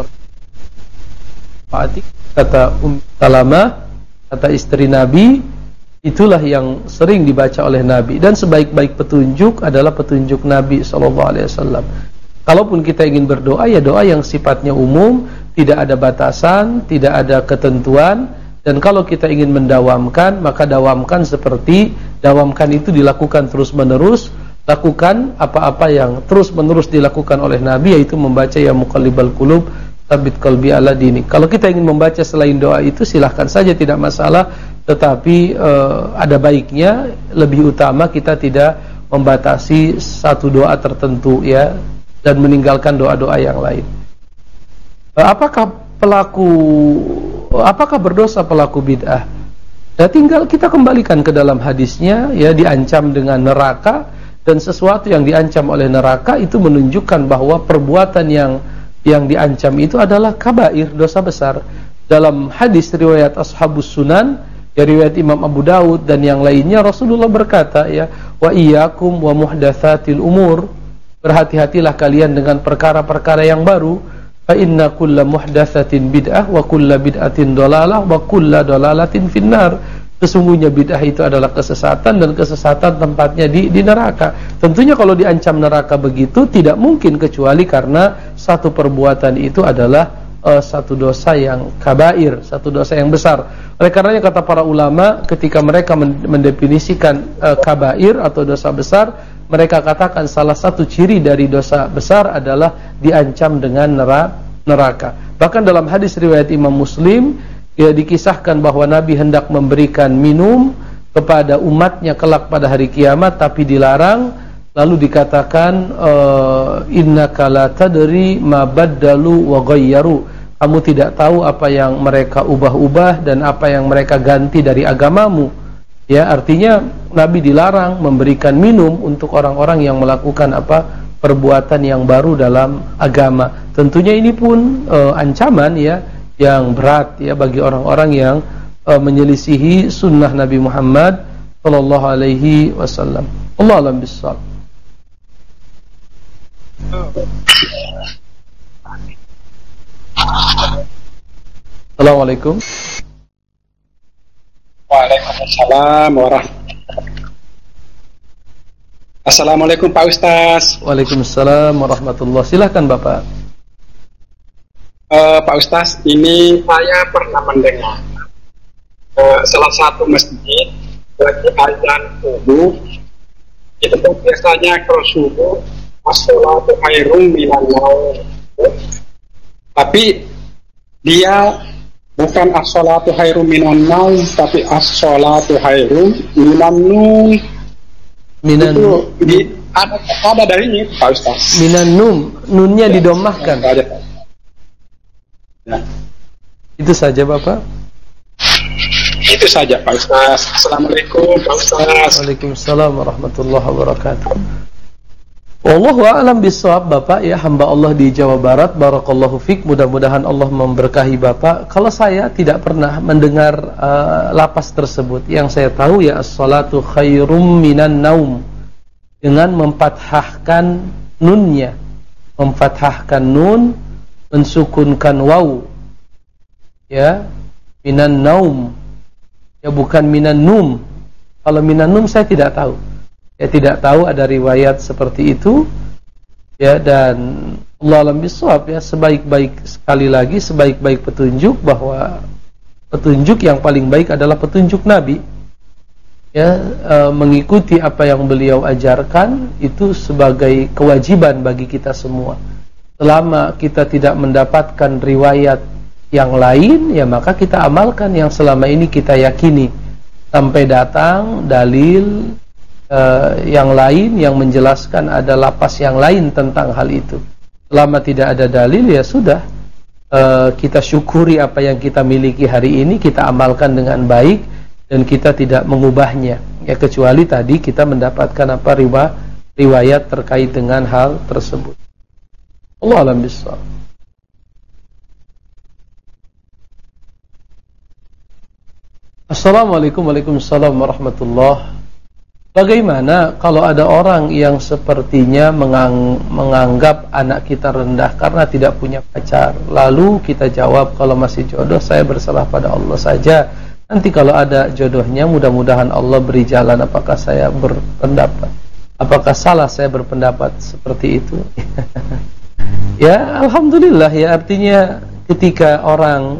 kata Ummu Salamah, kata istri Nabi, itulah yang sering dibaca oleh Nabi, dan sebaik-baik petunjuk adalah petunjuk Nabi shallallahu alaihi wasallam. Kalaupun kita ingin berdoa, ya doa yang sifatnya umum, tidak ada batasan, tidak ada ketentuan. Dan kalau kita ingin mendawamkan, maka dawamkan seperti dawamkan itu dilakukan terus-menerus. Lakukan apa-apa yang terus-menerus dilakukan oleh Nabi, yaitu membaca ya muqallibal qulub tsabbit qalbi ala dinik. Kalau kita ingin membaca selain doa itu, silahkan saja, tidak masalah. Tetapi uh, ada baiknya, lebih utama kita tidak membatasi satu doa tertentu, ya, dan meninggalkan doa-doa yang lain. Uh, apakah pelaku, apakah berdosa pelaku bid'ah? Ya, tinggal kita kembalikan ke dalam hadisnya, ya, diancam dengan neraka, dan sesuatu yang diancam oleh neraka itu menunjukkan bahwa perbuatan yang yang diancam itu adalah kabair, dosa besar. Dalam hadis riwayat Ashabus Sunan, ya, riwayat Imam Abu Dawud dan yang lainnya, Rasulullah berkata, ya, wa iyyakum wa muhdatsatil umur, berhati-hatilah kalian dengan perkara-perkara yang baru, fa inna kulla muhdatsatin bid'ah wa kulla bid'atin dhalalah wa kulla dhalalatin finnar. Sesungguhnya bid'ah itu adalah kesesatan, dan kesesatan tempatnya di, di neraka. Tentunya kalau diancam neraka begitu, tidak mungkin kecuali karena satu perbuatan itu adalah uh, satu dosa yang kabair, satu dosa yang besar. Oleh karenanya kata para ulama, ketika mereka mendefinisikan uh, kabair atau dosa besar, mereka katakan salah satu ciri dari dosa besar adalah diancam dengan neraka. Bahkan dalam hadis riwayat Imam Muslim, ya, dikisahkan bahwa Nabi hendak memberikan minum kepada umatnya kelak pada hari kiamat, tapi dilarang. Lalu dikatakan, innaka la tadri ma baddalu wa ghayyaru. Kamu tidak tahu apa yang mereka ubah-ubah dan apa yang mereka ganti dari agamamu. Ya, artinya Nabi dilarang memberikan minum untuk orang-orang yang melakukan apa? Perbuatan yang baru dalam agama. Tentunya ini pun e, ancaman, ya, yang berat, ya, bagi orang-orang yang uh, menyelisihi sunnah Nabi Muhammad sallallahu alaihi wasallam. Allahu a'lam bishawab. Assalamualaikum. Waalaikumsalam warahmatullahi. Assalamualaikum Pak Ustaz. Waalaikumsalam warahmatullahi. Silakan Bapak. Uh, Pak Ustaz, ini saya pernah mendengar uh, salah satu masjid lagi azan subuh, itu pun biasanya kalau subuh as-sholatu khairum minan naum, tapi dia Bukan as-sholatu khairum minan naum, tapi as-sholatu khairum minan num. Minan Itu di, ada ada dari ini Pak Ustaz. minan num, nunnya Ya, didomahkan. ada. Ya. Itu saja Bapak. Itu saja Pak Ustaz. Assalamualaikum Pak Ustaz. Waalaikumsalam warahmatullahi wabarakatuh. Wallahu a'lam bishawab Bapak ya, hamba Allah di Jawa Barat. Barakallahu fik, mudah-mudahan Allah memberkahi Bapak. Kalau saya tidak pernah mendengar uh, lapas tersebut. Yang saya tahu ya as-salatu khairum minan naum, dengan memfathahkan nunnya, memfathahkan nun, mensukunkan waw, ya, minan naum, ya bukan minan num. Kalau minan num saya tidak tahu. Ya tidak tahu ada riwayat seperti itu. Ya, dan Allah alam bisawab ya, sebaik-baik sekali lagi sebaik-baik petunjuk, bahwa petunjuk yang paling baik adalah petunjuk Nabi. Ya, e, mengikuti apa yang beliau ajarkan itu sebagai kewajiban bagi kita semua. Selama kita tidak mendapatkan riwayat yang lain, ya maka kita amalkan yang selama ini kita yakini sampai datang dalil Uh, yang lain yang menjelaskan ada lapas yang lain tentang hal itu. Selama tidak ada dalil, ya sudah, uh, kita syukuri apa yang kita miliki hari ini, kita amalkan dengan baik, dan kita tidak mengubahnya, ya kecuali tadi kita mendapatkan apa riwayat, riwayat terkait dengan hal tersebut. Allah alam bisawab. Assalamualaikum warahmatullahi wabarakatuh. Bagaimana kalau ada orang yang sepertinya mengang, menganggap anak kita rendah karena tidak punya pacar? Lalu kita jawab, kalau masih jodoh saya berserah pada Allah saja. Nanti kalau ada jodohnya mudah-mudahan Allah beri jalan. Apakah saya berpendapat? Apakah salah saya berpendapat seperti itu? Ya, alhamdulillah ya, artinya ketika orang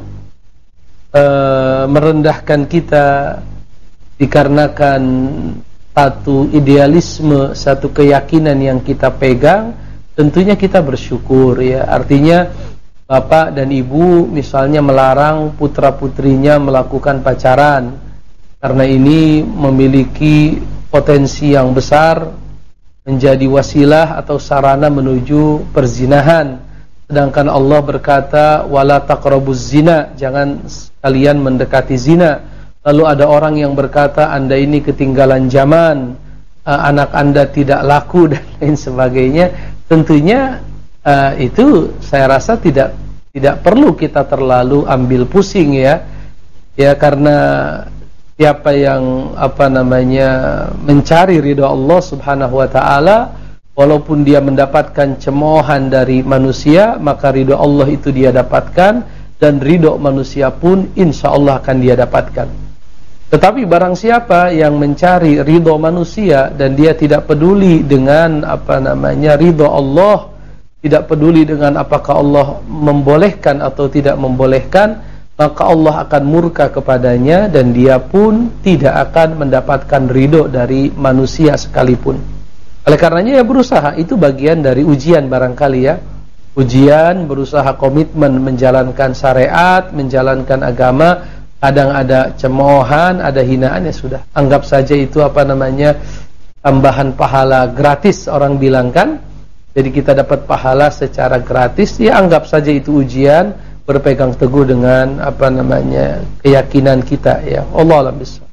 uh, merendahkan kita dikarenakan satu idealisme, satu keyakinan yang kita pegang, tentunya kita bersyukur ya. Artinya bapak dan ibu misalnya melarang putra-putrinya melakukan pacaran karena ini memiliki potensi yang besar menjadi wasilah atau sarana menuju perzinahan. Sedangkan Allah berkata wala taqrabuz zina, jangan kalian mendekati zina. Lalu ada orang yang berkata Anda ini ketinggalan zaman, uh, anak Anda tidak laku dan lain sebagainya. Tentunya uh, itu saya rasa tidak tidak perlu kita terlalu ambil pusing ya. Ya, karena siapa yang apa namanya mencari ridha Allah Subhanahu wa taala, walaupun dia mendapatkan cemoohan dari manusia, maka ridha Allah itu dia dapatkan, dan ridha manusia pun insya Allah akan dia dapatkan. Tetapi barang siapa yang mencari ridha manusia dan dia tidak peduli dengan apa namanya ridha Allah, tidak peduli dengan apakah Allah membolehkan atau tidak membolehkan, maka Allah akan murka kepadanya dan dia pun tidak akan mendapatkan ridha dari manusia sekalipun. Oleh karenanya ya berusaha, itu bagian dari ujian barangkali ya. Ujian, berusaha komitmen menjalankan syariat, menjalankan agama. Kadang ada cemoohan, ada hinaan, ya sudah, anggap saja itu apa namanya tambahan pahala gratis, orang bilang kan. Jadi kita dapat pahala secara gratis, ya anggap saja itu ujian, berpegang teguh dengan apa namanya keyakinan kita ya. Allah a'lam bishawab.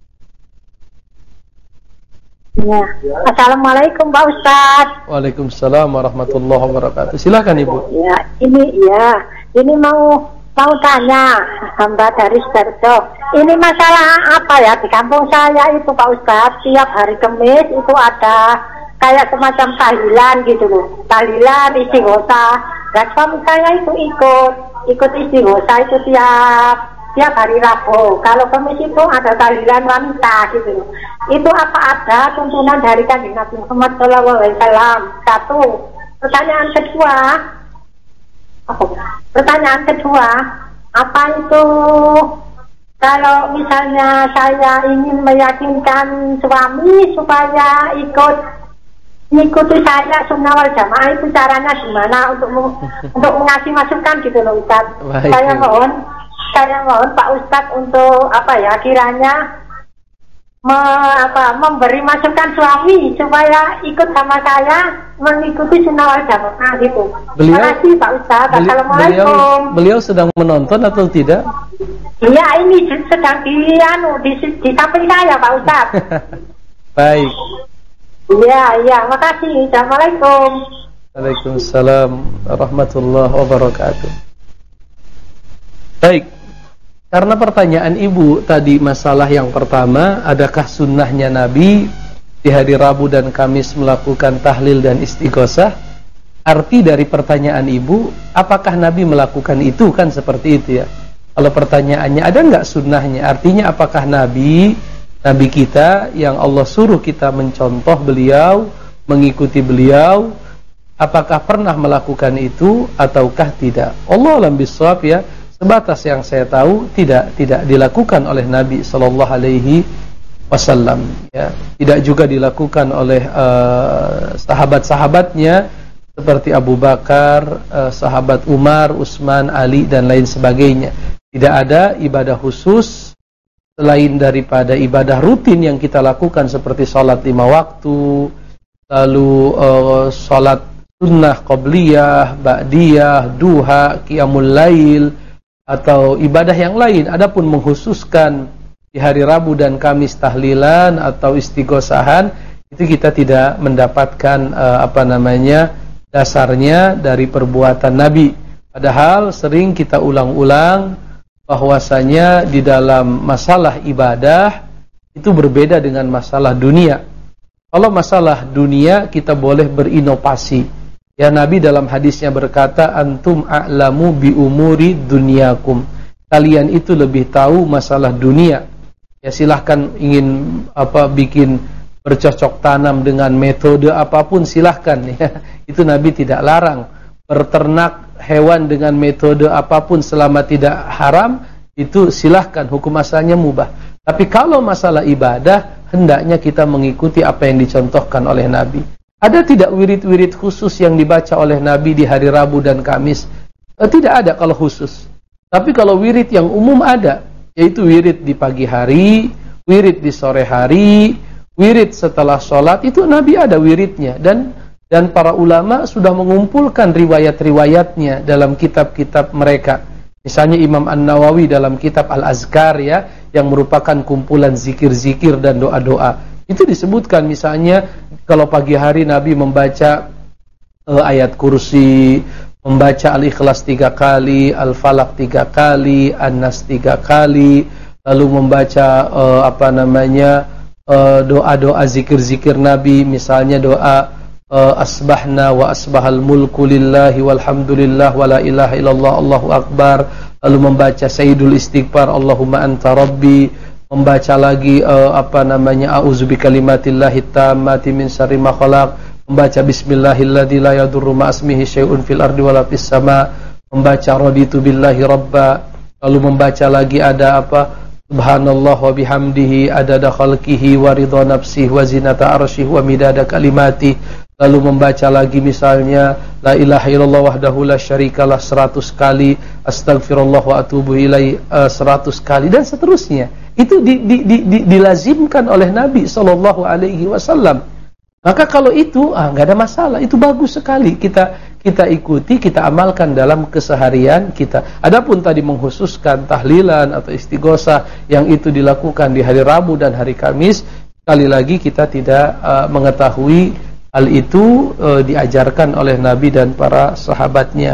Ya. Assalamualaikum Pak Ustaz. Waalaikumsalam warahmatullahi wabarakatuh. Silakan Ibu. Ya, ini ya, ini mau mau tanya hamba dari Sidoarjo. Ini masalah apa ya, di kampung saya itu Pak Ustaz, tiap hari Kamis itu ada kayak semacam tahlilan gitu loh. Tahlilan istighosa. Dan suami saya itu ikut ikut istighosa itu tiap tiap hari Rabu. Kalau Kamis itu ada tahlilan wanita gitu loh. Itu apa ada tuntunan dari Kanjeng Nabi Muhammad shallallahu alaihi wasallam? Satu. Pertanyaan kedua, oh, pertanyaan kedua, apa itu kalau misalnya saya ingin meyakinkan suami supaya ikut mengikuti saya sunnah wal jamaah, itu caranya gimana untuk untuk mengasih masukan gitu loh Ustaz? Saya mohon saya mohon Pak Ustadz untuk apa ya kiranya me, apa, memberi masukan suami supaya ikut sama saya mengikuti sunnah wal jamaah gitu. Beliau, Terima kasih Pak Ustadz. beli, Assalamualaikum. Beliau, beliau sedang menonton atau tidak? Iya, ini sedang di anu di, di samping saya Pak Ustadz. Baik. Iya, iya, makasih. Assalamualaikum. Waalaikumsalam warahmatullahi wabarakatuh. Baik. Karena pertanyaan ibu tadi masalah yang pertama, adakah sunnahnya Nabi di hari Rabu dan Kamis melakukan tahlil dan istighosah? Arti dari pertanyaan ibu, apakah Nabi melakukan itu, kan seperti itu ya. Kalau pertanyaannya ada nggak sunnahnya, artinya apakah Nabi, Nabi kita yang Allah suruh kita mencontoh beliau, mengikuti beliau, apakah pernah melakukan itu ataukah tidak? Allah alam bisawab ya. Sebatas yang saya tahu tidak tidak dilakukan oleh Nabi Shallallahu Alaihi Wasallam. Ya, tidak juga dilakukan oleh uh, sahabat-sahabatnya seperti Abu Bakar, uh, sahabat Umar, Utsman, Ali dan lain sebagainya. Tidak ada ibadah khusus selain daripada ibadah rutin yang kita lakukan seperti sholat lima waktu, lalu uh, sholat sunnah qobliyah, ba'diyah, duha, qiyamul lail, atau ibadah yang lain. Adapun mengkhususkan di hari Rabu dan Kamis tahlilan atau istighosahan, itu kita tidak mendapatkan uh, apa namanya dasarnya dari perbuatan Nabi. Padahal sering kita ulang-ulang bahwasanya di dalam masalah ibadah itu berbeda dengan masalah dunia. Kalau masalah dunia kita boleh berinovasi. Ya, Nabi dalam hadisnya berkata, antum a'lamu bi umuri dunyakum. Kalian itu lebih tahu masalah dunia. Ya, silahkan ingin apa bikin bercocok tanam dengan metode apapun silahkan ya. Itu Nabi tidak larang. Berternak hewan dengan metode apapun selama tidak haram, itu silahkan, hukum asalnya mubah. Tapi kalau masalah ibadah, hendaknya kita mengikuti apa yang dicontohkan oleh Nabi. Ada tidak wirid-wirid khusus yang dibaca oleh Nabi di hari Rabu dan Kamis? Eh, tidak ada kalau khusus. Tapi kalau wirid yang umum ada, yaitu wirid di pagi hari, wirid di sore hari, wirid setelah sholat, itu Nabi ada wiridnya. Dan dan para ulama sudah mengumpulkan riwayat-riwayatnya dalam kitab-kitab mereka. Misalnya Imam An-Nawawi dalam kitab Al-Azkar ya, yang merupakan kumpulan zikir-zikir dan doa-doa. Itu disebutkan misalnya kalau pagi hari Nabi membaca uh, ayat kursi, membaca Al-Ikhlas tiga kali, Al-Falaq tiga kali, An-Nas tiga kali, lalu membaca uh, apa namanya uh, doa-doa zikir-zikir Nabi, misalnya doa uh, asbahna wa asbahal mulku lillahi walhamdulillah wa la ilaha illallah Allahu akbar, lalu membaca Sayyidul Istighfar Allahumma anta rabbi, membaca lagi uh, apa namanya a'udzu bikalimatillahi tammati min syarri ma khalaq, membaca bismillahilladzi la yadurru ma ismihi syai'un fil ardi wala fis sama, membaca raditu billahi rabba, lalu membaca lagi ada apa subhanallah wa bihamdihi adada khalqihi wa ridha nafsihi wa zinata arsyihi wa midada kalimati, lalu membaca lagi misalnya la ilaha illallah wahdahu la syarikalah seratus kali, astagfirullah wa atubu ilaihi uh, seratus kali dan seterusnya. Itu di, di, di, di, dilazimkan oleh Nabi Shallallahu Alaihi Wasallam. Maka kalau itu ah nggak ada masalah, itu bagus sekali kita kita ikuti, kita amalkan dalam keseharian kita. Adapun tadi mengkhususkan tahlilan atau istighosah yang itu dilakukan di hari Rabu dan hari Kamis, sekali lagi kita tidak uh, mengetahui hal itu uh, diajarkan oleh Nabi dan para sahabatnya.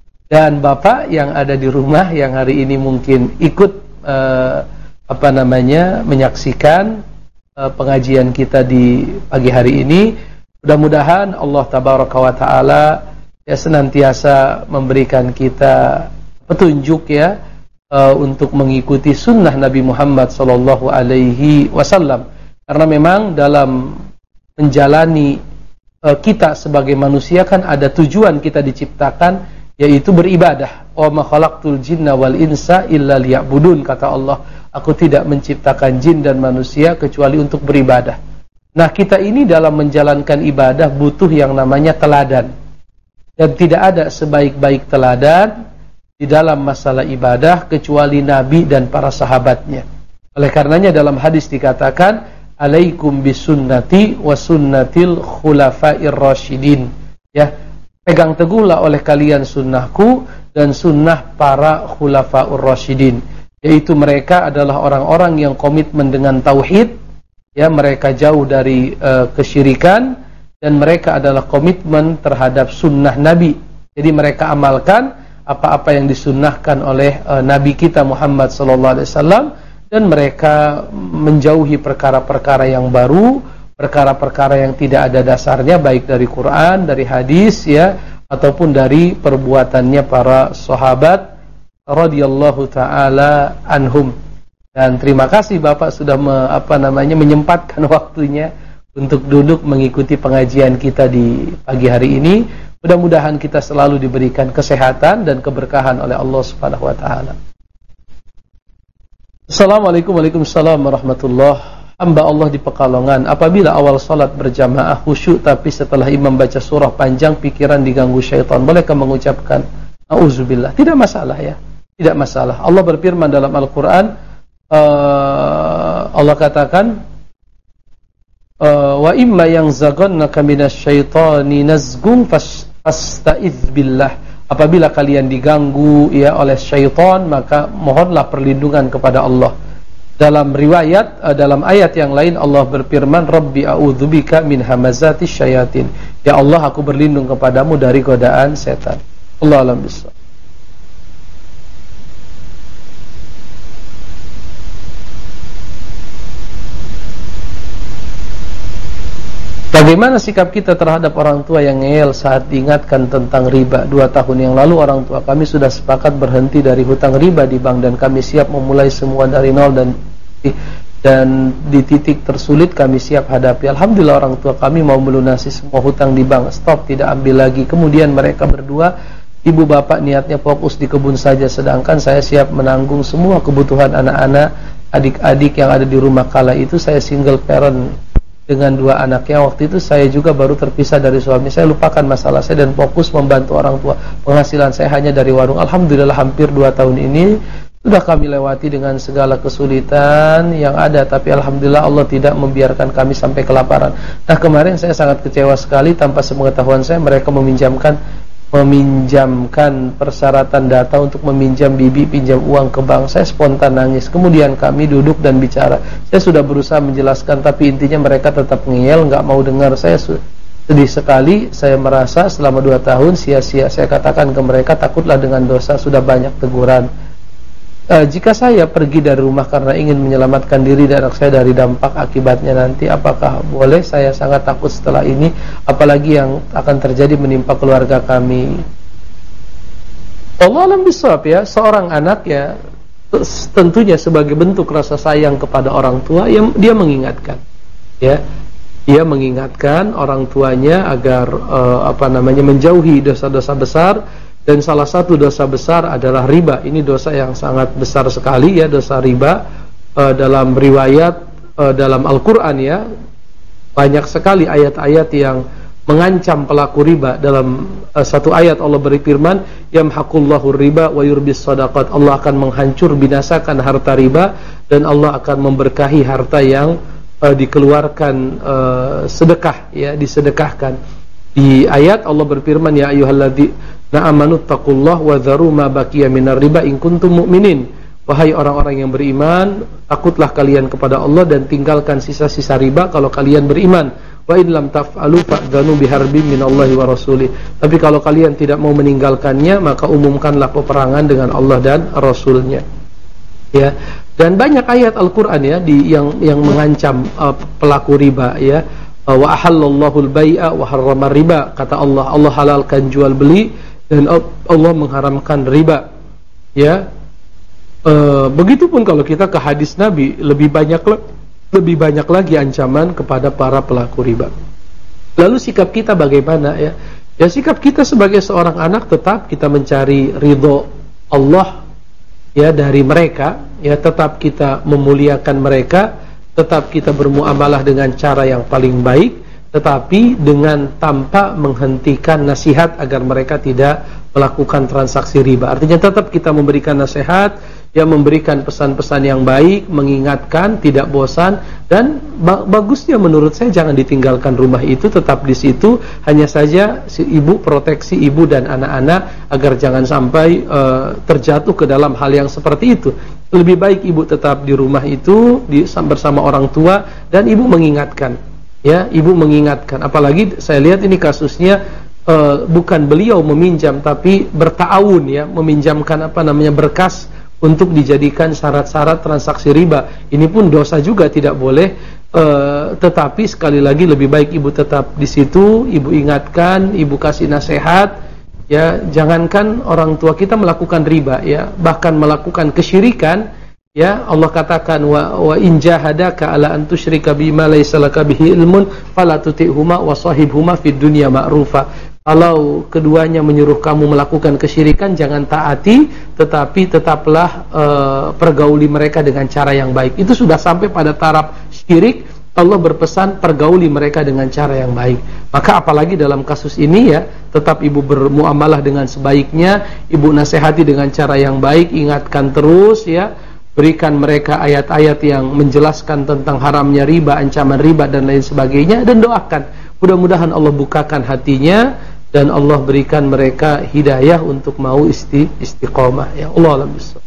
Dan Bapak yang ada di rumah yang hari ini mungkin ikut uh, apa namanya menyaksikan uh, pengajian kita di pagi hari ini, mudah-mudahan Allah tabaraka wa taala ya senantiasa memberikan kita petunjuk ya uh, untuk mengikuti sunnah Nabi Muhammad sallallahu alaihi wasallam, karena memang dalam menjalani uh, kita sebagai manusia kan ada tujuan kita diciptakan, yaitu beribadah. Wa ma khalaqtul jinna wal insa illa liya'budun, kata Allah, aku tidak menciptakan jin dan manusia kecuali untuk beribadah. Nah, kita ini dalam menjalankan ibadah butuh yang namanya teladan. Dan tidak ada sebaik-baik teladan di dalam masalah ibadah kecuali Nabi dan para sahabatnya. Oleh karenanya dalam hadis dikatakan, alaikum bisunnati wa sunnatil khulafair rasyidin. Ya, pegang teguhlah oleh kalian sunnahku dan sunnah para khulafaur rasyidin, yaitu mereka adalah orang-orang yang komitmen dengan tauhid, ya, mereka jauh dari uh, kesyirikan, dan mereka adalah komitmen terhadap sunnah Nabi. Jadi mereka amalkan apa-apa yang disunnahkan oleh uh, Nabi kita Muhammad sallallahu alaihi wasallam, dan mereka menjauhi perkara-perkara yang baru, perkara-perkara yang tidak ada dasarnya, baik dari Quran, dari hadis, ya, ataupun dari perbuatannya para sahabat radhiyallahu taala anhum. Dan terima kasih Bapak sudah me, apa namanya menyempatkan waktunya untuk duduk mengikuti pengajian kita di pagi hari ini. Mudah-mudahan kita selalu diberikan kesehatan dan keberkahan oleh Allah Subhanahu wa taala. Assalamualaikum warahmatullahi wabarakatuh. Hamba Allah di Pekalongan, apabila awal salat berjamaah khusyuk tapi setelah imam baca surah panjang pikiran diganggu syaitan, bolehkah mengucapkan auzubillah? Tidak masalah, ya. Tidak masalah. Allah berfirman dalam Al-Qur'an, uh, Allah katakan, uh, wa imma yanzaghannaka minasyaitani nazghun fasta'idz billah. Apabila kalian diganggu, ya, oleh syaitan, maka mohonlah perlindungan kepada Allah. Dalam riwayat, uh, dalam ayat yang lain Allah berfirman, Rabbi a'udzubika min hamazatis syayatin. Ya Allah, aku berlindung kepadamu dari godaan setan. Allah alam bisawab. Bagaimana sikap kita terhadap orang tua yang ngeyel saat diingatkan tentang riba? Dua tahun yang lalu orang tua kami sudah sepakat berhenti dari hutang riba di bank, dan kami siap memulai semua dari nol, dan dan di titik tersulit kami siap hadapi. Alhamdulillah orang tua kami mau melunasi semua hutang di bank, stop, tidak ambil lagi. Kemudian mereka berdua, ibu bapak niatnya fokus di kebun saja, sedangkan saya siap menanggung semua kebutuhan anak-anak, adik-adik yang ada di rumah. Kala itu saya single parent dengan dua anaknya. Waktu itu saya juga baru terpisah dari suami. Saya lupakan masalah saya dan fokus membantu orang tua. Penghasilan saya hanya dari warung. Alhamdulillah hampir dua tahun ini sudah kami lewati dengan segala kesulitan yang ada, tapi alhamdulillah Allah tidak membiarkan kami sampai kelaparan. Nah, kemarin saya sangat kecewa sekali, tanpa sepengetahuan saya mereka meminjamkan meminjamkan persyaratan data untuk meminjam bibi pinjam uang ke bank. Saya spontan nangis. Kemudian kami duduk dan bicara. Saya sudah berusaha menjelaskan, tapi intinya mereka tetap ngeyel, nggak mau dengar. Saya sedih sekali. Saya merasa selama dua tahun sia-sia. Saya katakan ke mereka, takutlah dengan dosa, sudah banyak teguran. Uh, jika saya pergi dari rumah karena ingin menyelamatkan diri dan anak saya dari dampak akibatnya nanti, apakah boleh? Saya sangat takut setelah ini, apalagi yang akan terjadi menimpa keluarga kami. Allah alam bisawab, ya. Seorang anak, ya, tentunya sebagai bentuk rasa sayang kepada orang tua, ya, dia mengingatkan, ya, dia mengingatkan orang tuanya agar uh, apa namanya menjauhi dosa-dosa besar. Dan salah satu dosa besar adalah riba. Ini dosa yang sangat besar sekali, ya, dosa riba. E, dalam riwayat, e, dalam Al-Quran, ya, banyak sekali ayat-ayat yang mengancam pelaku riba. Dalam e, satu ayat Allah berfirman, yamhaqullahu riba wa yurbis sadaqat. Allah akan menghancur binasakan harta riba, dan Allah akan memberkahi harta yang e, dikeluarkan e, sedekah, ya, disedekahkan. Di ayat Allah berfirman, ya ayyuhalladzi na'amanu taqullah wa dharu ma baqiya minar riba in kuntum mu'minin. Wahai orang-orang yang beriman, takutlah kalian kepada Allah dan tinggalkan sisa-sisa riba kalau kalian beriman. Wa in lam taf'alu fa'dhanu biharbin minallahi wa rasulih. Tapi kalau kalian tidak mau meninggalkannya, maka umumkanlah peperangan dengan Allah dan Rasulnya. Ya. Dan banyak ayat Al-Qur'an, ya, di yang yang mengancam uh, pelaku riba, ya. Wa ahallallahu al-bai'a wa harrama riba. Kata Allah, Allah halalkan jual beli dan Allah mengharamkan riba, ya. E, begitupun kalau kita ke hadis Nabi, lebih banyak lebih banyak lagi ancaman kepada para pelaku riba. Lalu sikap kita bagaimana, ya? Ya, sikap kita sebagai seorang anak tetap kita mencari ridho Allah, ya, dari mereka, ya, tetap kita memuliakan mereka, tetap kita bermuamalah dengan cara yang paling baik, tetapi dengan tanpa menghentikan nasihat agar mereka tidak melakukan transaksi riba. Artinya tetap kita memberikan nasihat, ya, memberikan pesan-pesan yang baik, mengingatkan, tidak bosan, dan ba bagusnya menurut saya jangan ditinggalkan rumah itu, tetap di situ. Hanya saja si ibu proteksi ibu dan anak-anak agar jangan sampai uh, terjatuh ke dalam hal yang seperti itu. Lebih baik ibu tetap di rumah itu di, bersama orang tua, dan ibu mengingatkan, ya, ibu mengingatkan. Apalagi saya lihat ini kasusnya Uh, bukan beliau meminjam, tapi bertaawun, ya, meminjamkan apa namanya berkas untuk dijadikan syarat-syarat transaksi riba. Ini pun dosa juga, tidak boleh. Uh, tetapi sekali lagi lebih baik ibu tetap di situ, ibu ingatkan, ibu kasih nasihat, ya. Jangankan orang tua kita melakukan riba, ya, bahkan melakukan kesyirikan, ya. Allah katakan wa wa in jahadaka ala an tusyrika bima laysa laka bihi ilmun fala tuti'huma wa sahibhuma fid dunya ma'rufa. Kalau keduanya menyuruh kamu melakukan kesyirikan, jangan taati, tetapi tetaplah uh, pergauli mereka dengan cara yang baik. Itu sudah sampai pada taraf syirik. Allah berpesan pergauli mereka dengan cara yang baik. Maka apalagi dalam kasus ini, ya, tetap ibu bermuamalah dengan sebaiknya, ibu nasihati dengan cara yang baik, ingatkan terus, ya, berikan mereka ayat-ayat yang menjelaskan tentang haramnya riba, ancaman riba dan lain sebagainya, dan doakan. Mudah-mudahan Allah bukakan hatinya dan Allah berikan mereka hidayah untuk mau isti istiqomah, ya. Allah alam bisawab.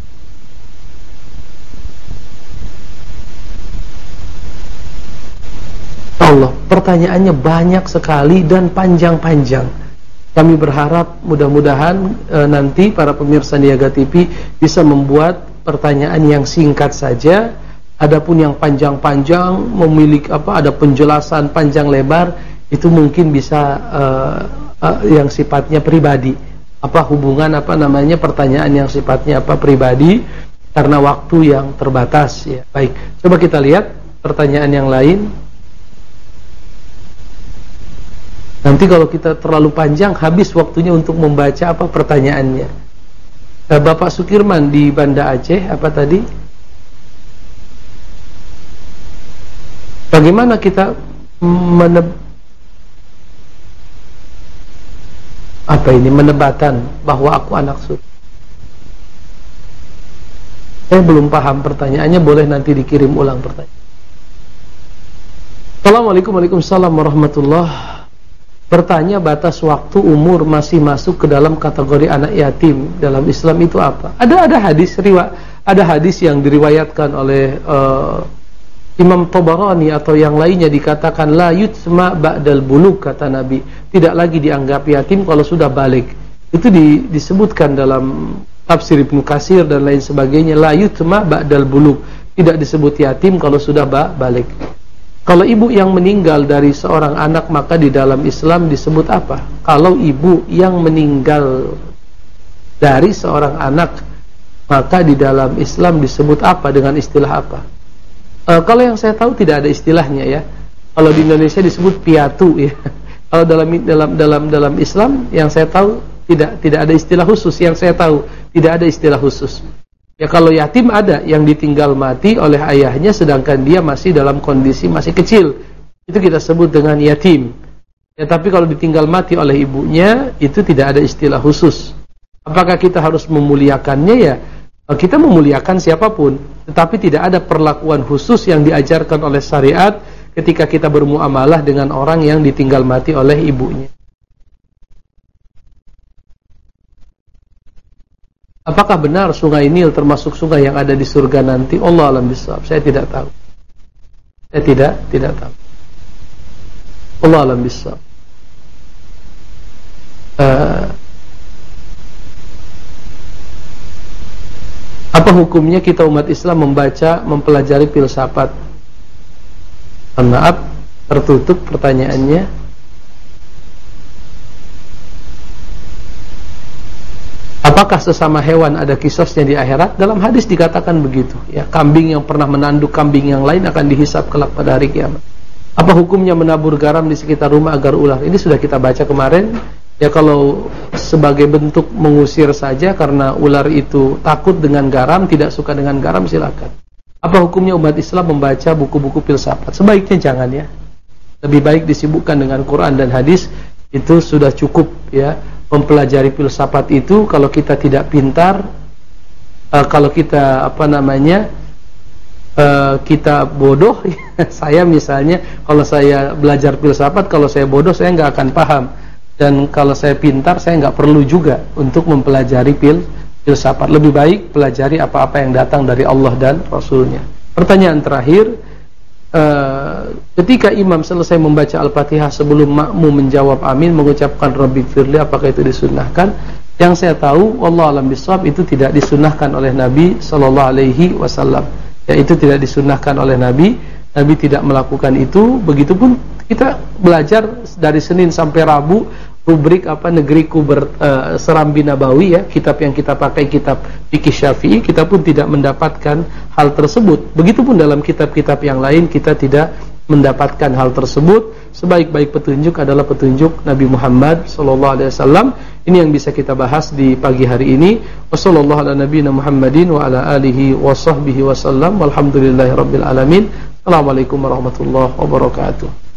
Allah, pertanyaannya banyak sekali dan panjang-panjang. Kami berharap mudah-mudahan e, nanti para pemirsa Niaga T V bisa membuat pertanyaan yang singkat saja. Adapun yang panjang-panjang, memiliki apa, ada penjelasan panjang lebar, itu mungkin bisa uh, uh, yang sifatnya pribadi, apa hubungan apa namanya pertanyaan yang sifatnya apa pribadi, karena waktu yang terbatas, ya. Baik, coba kita lihat pertanyaan yang lain. Nanti kalau kita terlalu panjang, habis waktunya untuk membaca apa pertanyaannya. uh, Bapak Sukirman di Banda Aceh, apa tadi? Bagaimana kita meneb apa ini menebatan bahwa aku anak surga? Saya belum paham pertanyaannya, boleh nanti dikirim ulang pertanyaan. Assalamualaikum Waalaikumsalam warahmatullah. Bertanya, batas waktu umur masih masuk ke dalam kategori anak yatim dalam Islam itu apa? Ada ada hadis riwayat, ada hadis yang diriwayatkan oleh uh, Imam Tabarani atau yang lainnya, dikatakan la yutma ba'dal bulug, kata Nabi, tidak lagi dianggap yatim kalau sudah balik. Itu di, disebutkan dalam tafsir Ibnu Katsir dan lain sebagainya, la yutma ba'dal bulug, tidak disebut yatim kalau sudah ba balik. Kalau ibu yang meninggal dari seorang anak, maka di dalam Islam disebut apa? Kalau ibu yang meninggal dari seorang anak, maka di dalam Islam disebut apa, dengan istilah apa? Uh, kalau yang saya tahu tidak ada istilahnya, ya. Kalau di Indonesia disebut piatu, ya. Kalau dalam dalam dalam dalam Islam yang saya tahu tidak tidak ada istilah khusus. Yang saya tahu tidak ada istilah khusus. Ya, kalau yatim ada yang ditinggal mati oleh ayahnya sedangkan dia masih dalam kondisi masih kecil. Itu kita sebut dengan yatim. Ya, tapi kalau ditinggal mati oleh ibunya itu tidak ada istilah khusus. Apakah kita harus memuliakannya? Ya, kita memuliakan siapapun, tetapi tidak ada perlakuan khusus yang diajarkan oleh syariat ketika kita bermuamalah dengan orang yang ditinggal mati oleh ibunya. Apakah benar sungai Nil termasuk sungai yang ada di surga nanti? Allah alam bisawab. Saya tidak tahu. Saya tidak tidak tahu. Allah alam bisawab. Uh, Apa hukumnya kita umat Islam membaca, mempelajari filsafat? Maaf, tertutup pertanyaannya. Apakah sesama hewan ada kisosnya di akhirat? Dalam hadis dikatakan begitu, ya. Kambing yang pernah menanduk kambing yang lain akan dihisap kelak pada hari kiamat. Apa hukumnya menabur garam di sekitar rumah agar ular? Ini sudah kita baca kemarin. Ya, kalau sebagai bentuk mengusir saja karena ular itu takut dengan garam, tidak suka dengan garam, silakan. Apa hukumnya umat Islam membaca buku-buku filsafat? Sebaiknya jangan, ya. Lebih baik disibukkan dengan Quran dan hadis, itu sudah cukup, ya. mempelajari filsafat itu kalau kita tidak pintar, uh, kalau kita apa namanya uh, kita bodoh. Saya misalnya kalau saya belajar filsafat, kalau saya bodoh saya nggak akan paham, dan kalau saya pintar saya nggak perlu juga untuk mempelajari fil filsafat. Lebih baik pelajari apa-apa yang datang dari Allah dan Rasulnya. Pertanyaan terakhir, uh, ketika imam selesai membaca Al-Fatihah sebelum makmum menjawab amin mengucapkan Rabbi firli, apakah itu disunnahkan? Yang saya tahu, wallahu a'lam bishawab, itu tidak disunnahkan oleh Nabi sallallahu alaihi wasallam. Ya, itu tidak disunnahkan oleh Nabi. Nabi tidak melakukan itu. Begitupun kita belajar dari Senin sampai Rabu rubrik apa negeriku ber, uh, Serambi Nabawi, ya, kitab yang kita pakai kitab fikih Syafi'i, kita pun tidak mendapatkan hal tersebut. Begitupun dalam kitab-kitab yang lain kita tidak mendapatkan hal tersebut. Sebaik-baik petunjuk adalah petunjuk Nabi Muhammad sallallahu alaihi wasallam. Ini yang bisa kita bahas di pagi hari ini. Wassallallahu ala nabiyina Muhammadin wa ala alihi wa sahbihi wasallam. Walhamdulillahirabbil alamin. Assalamualaikum warahmatullahi wabarakatuh.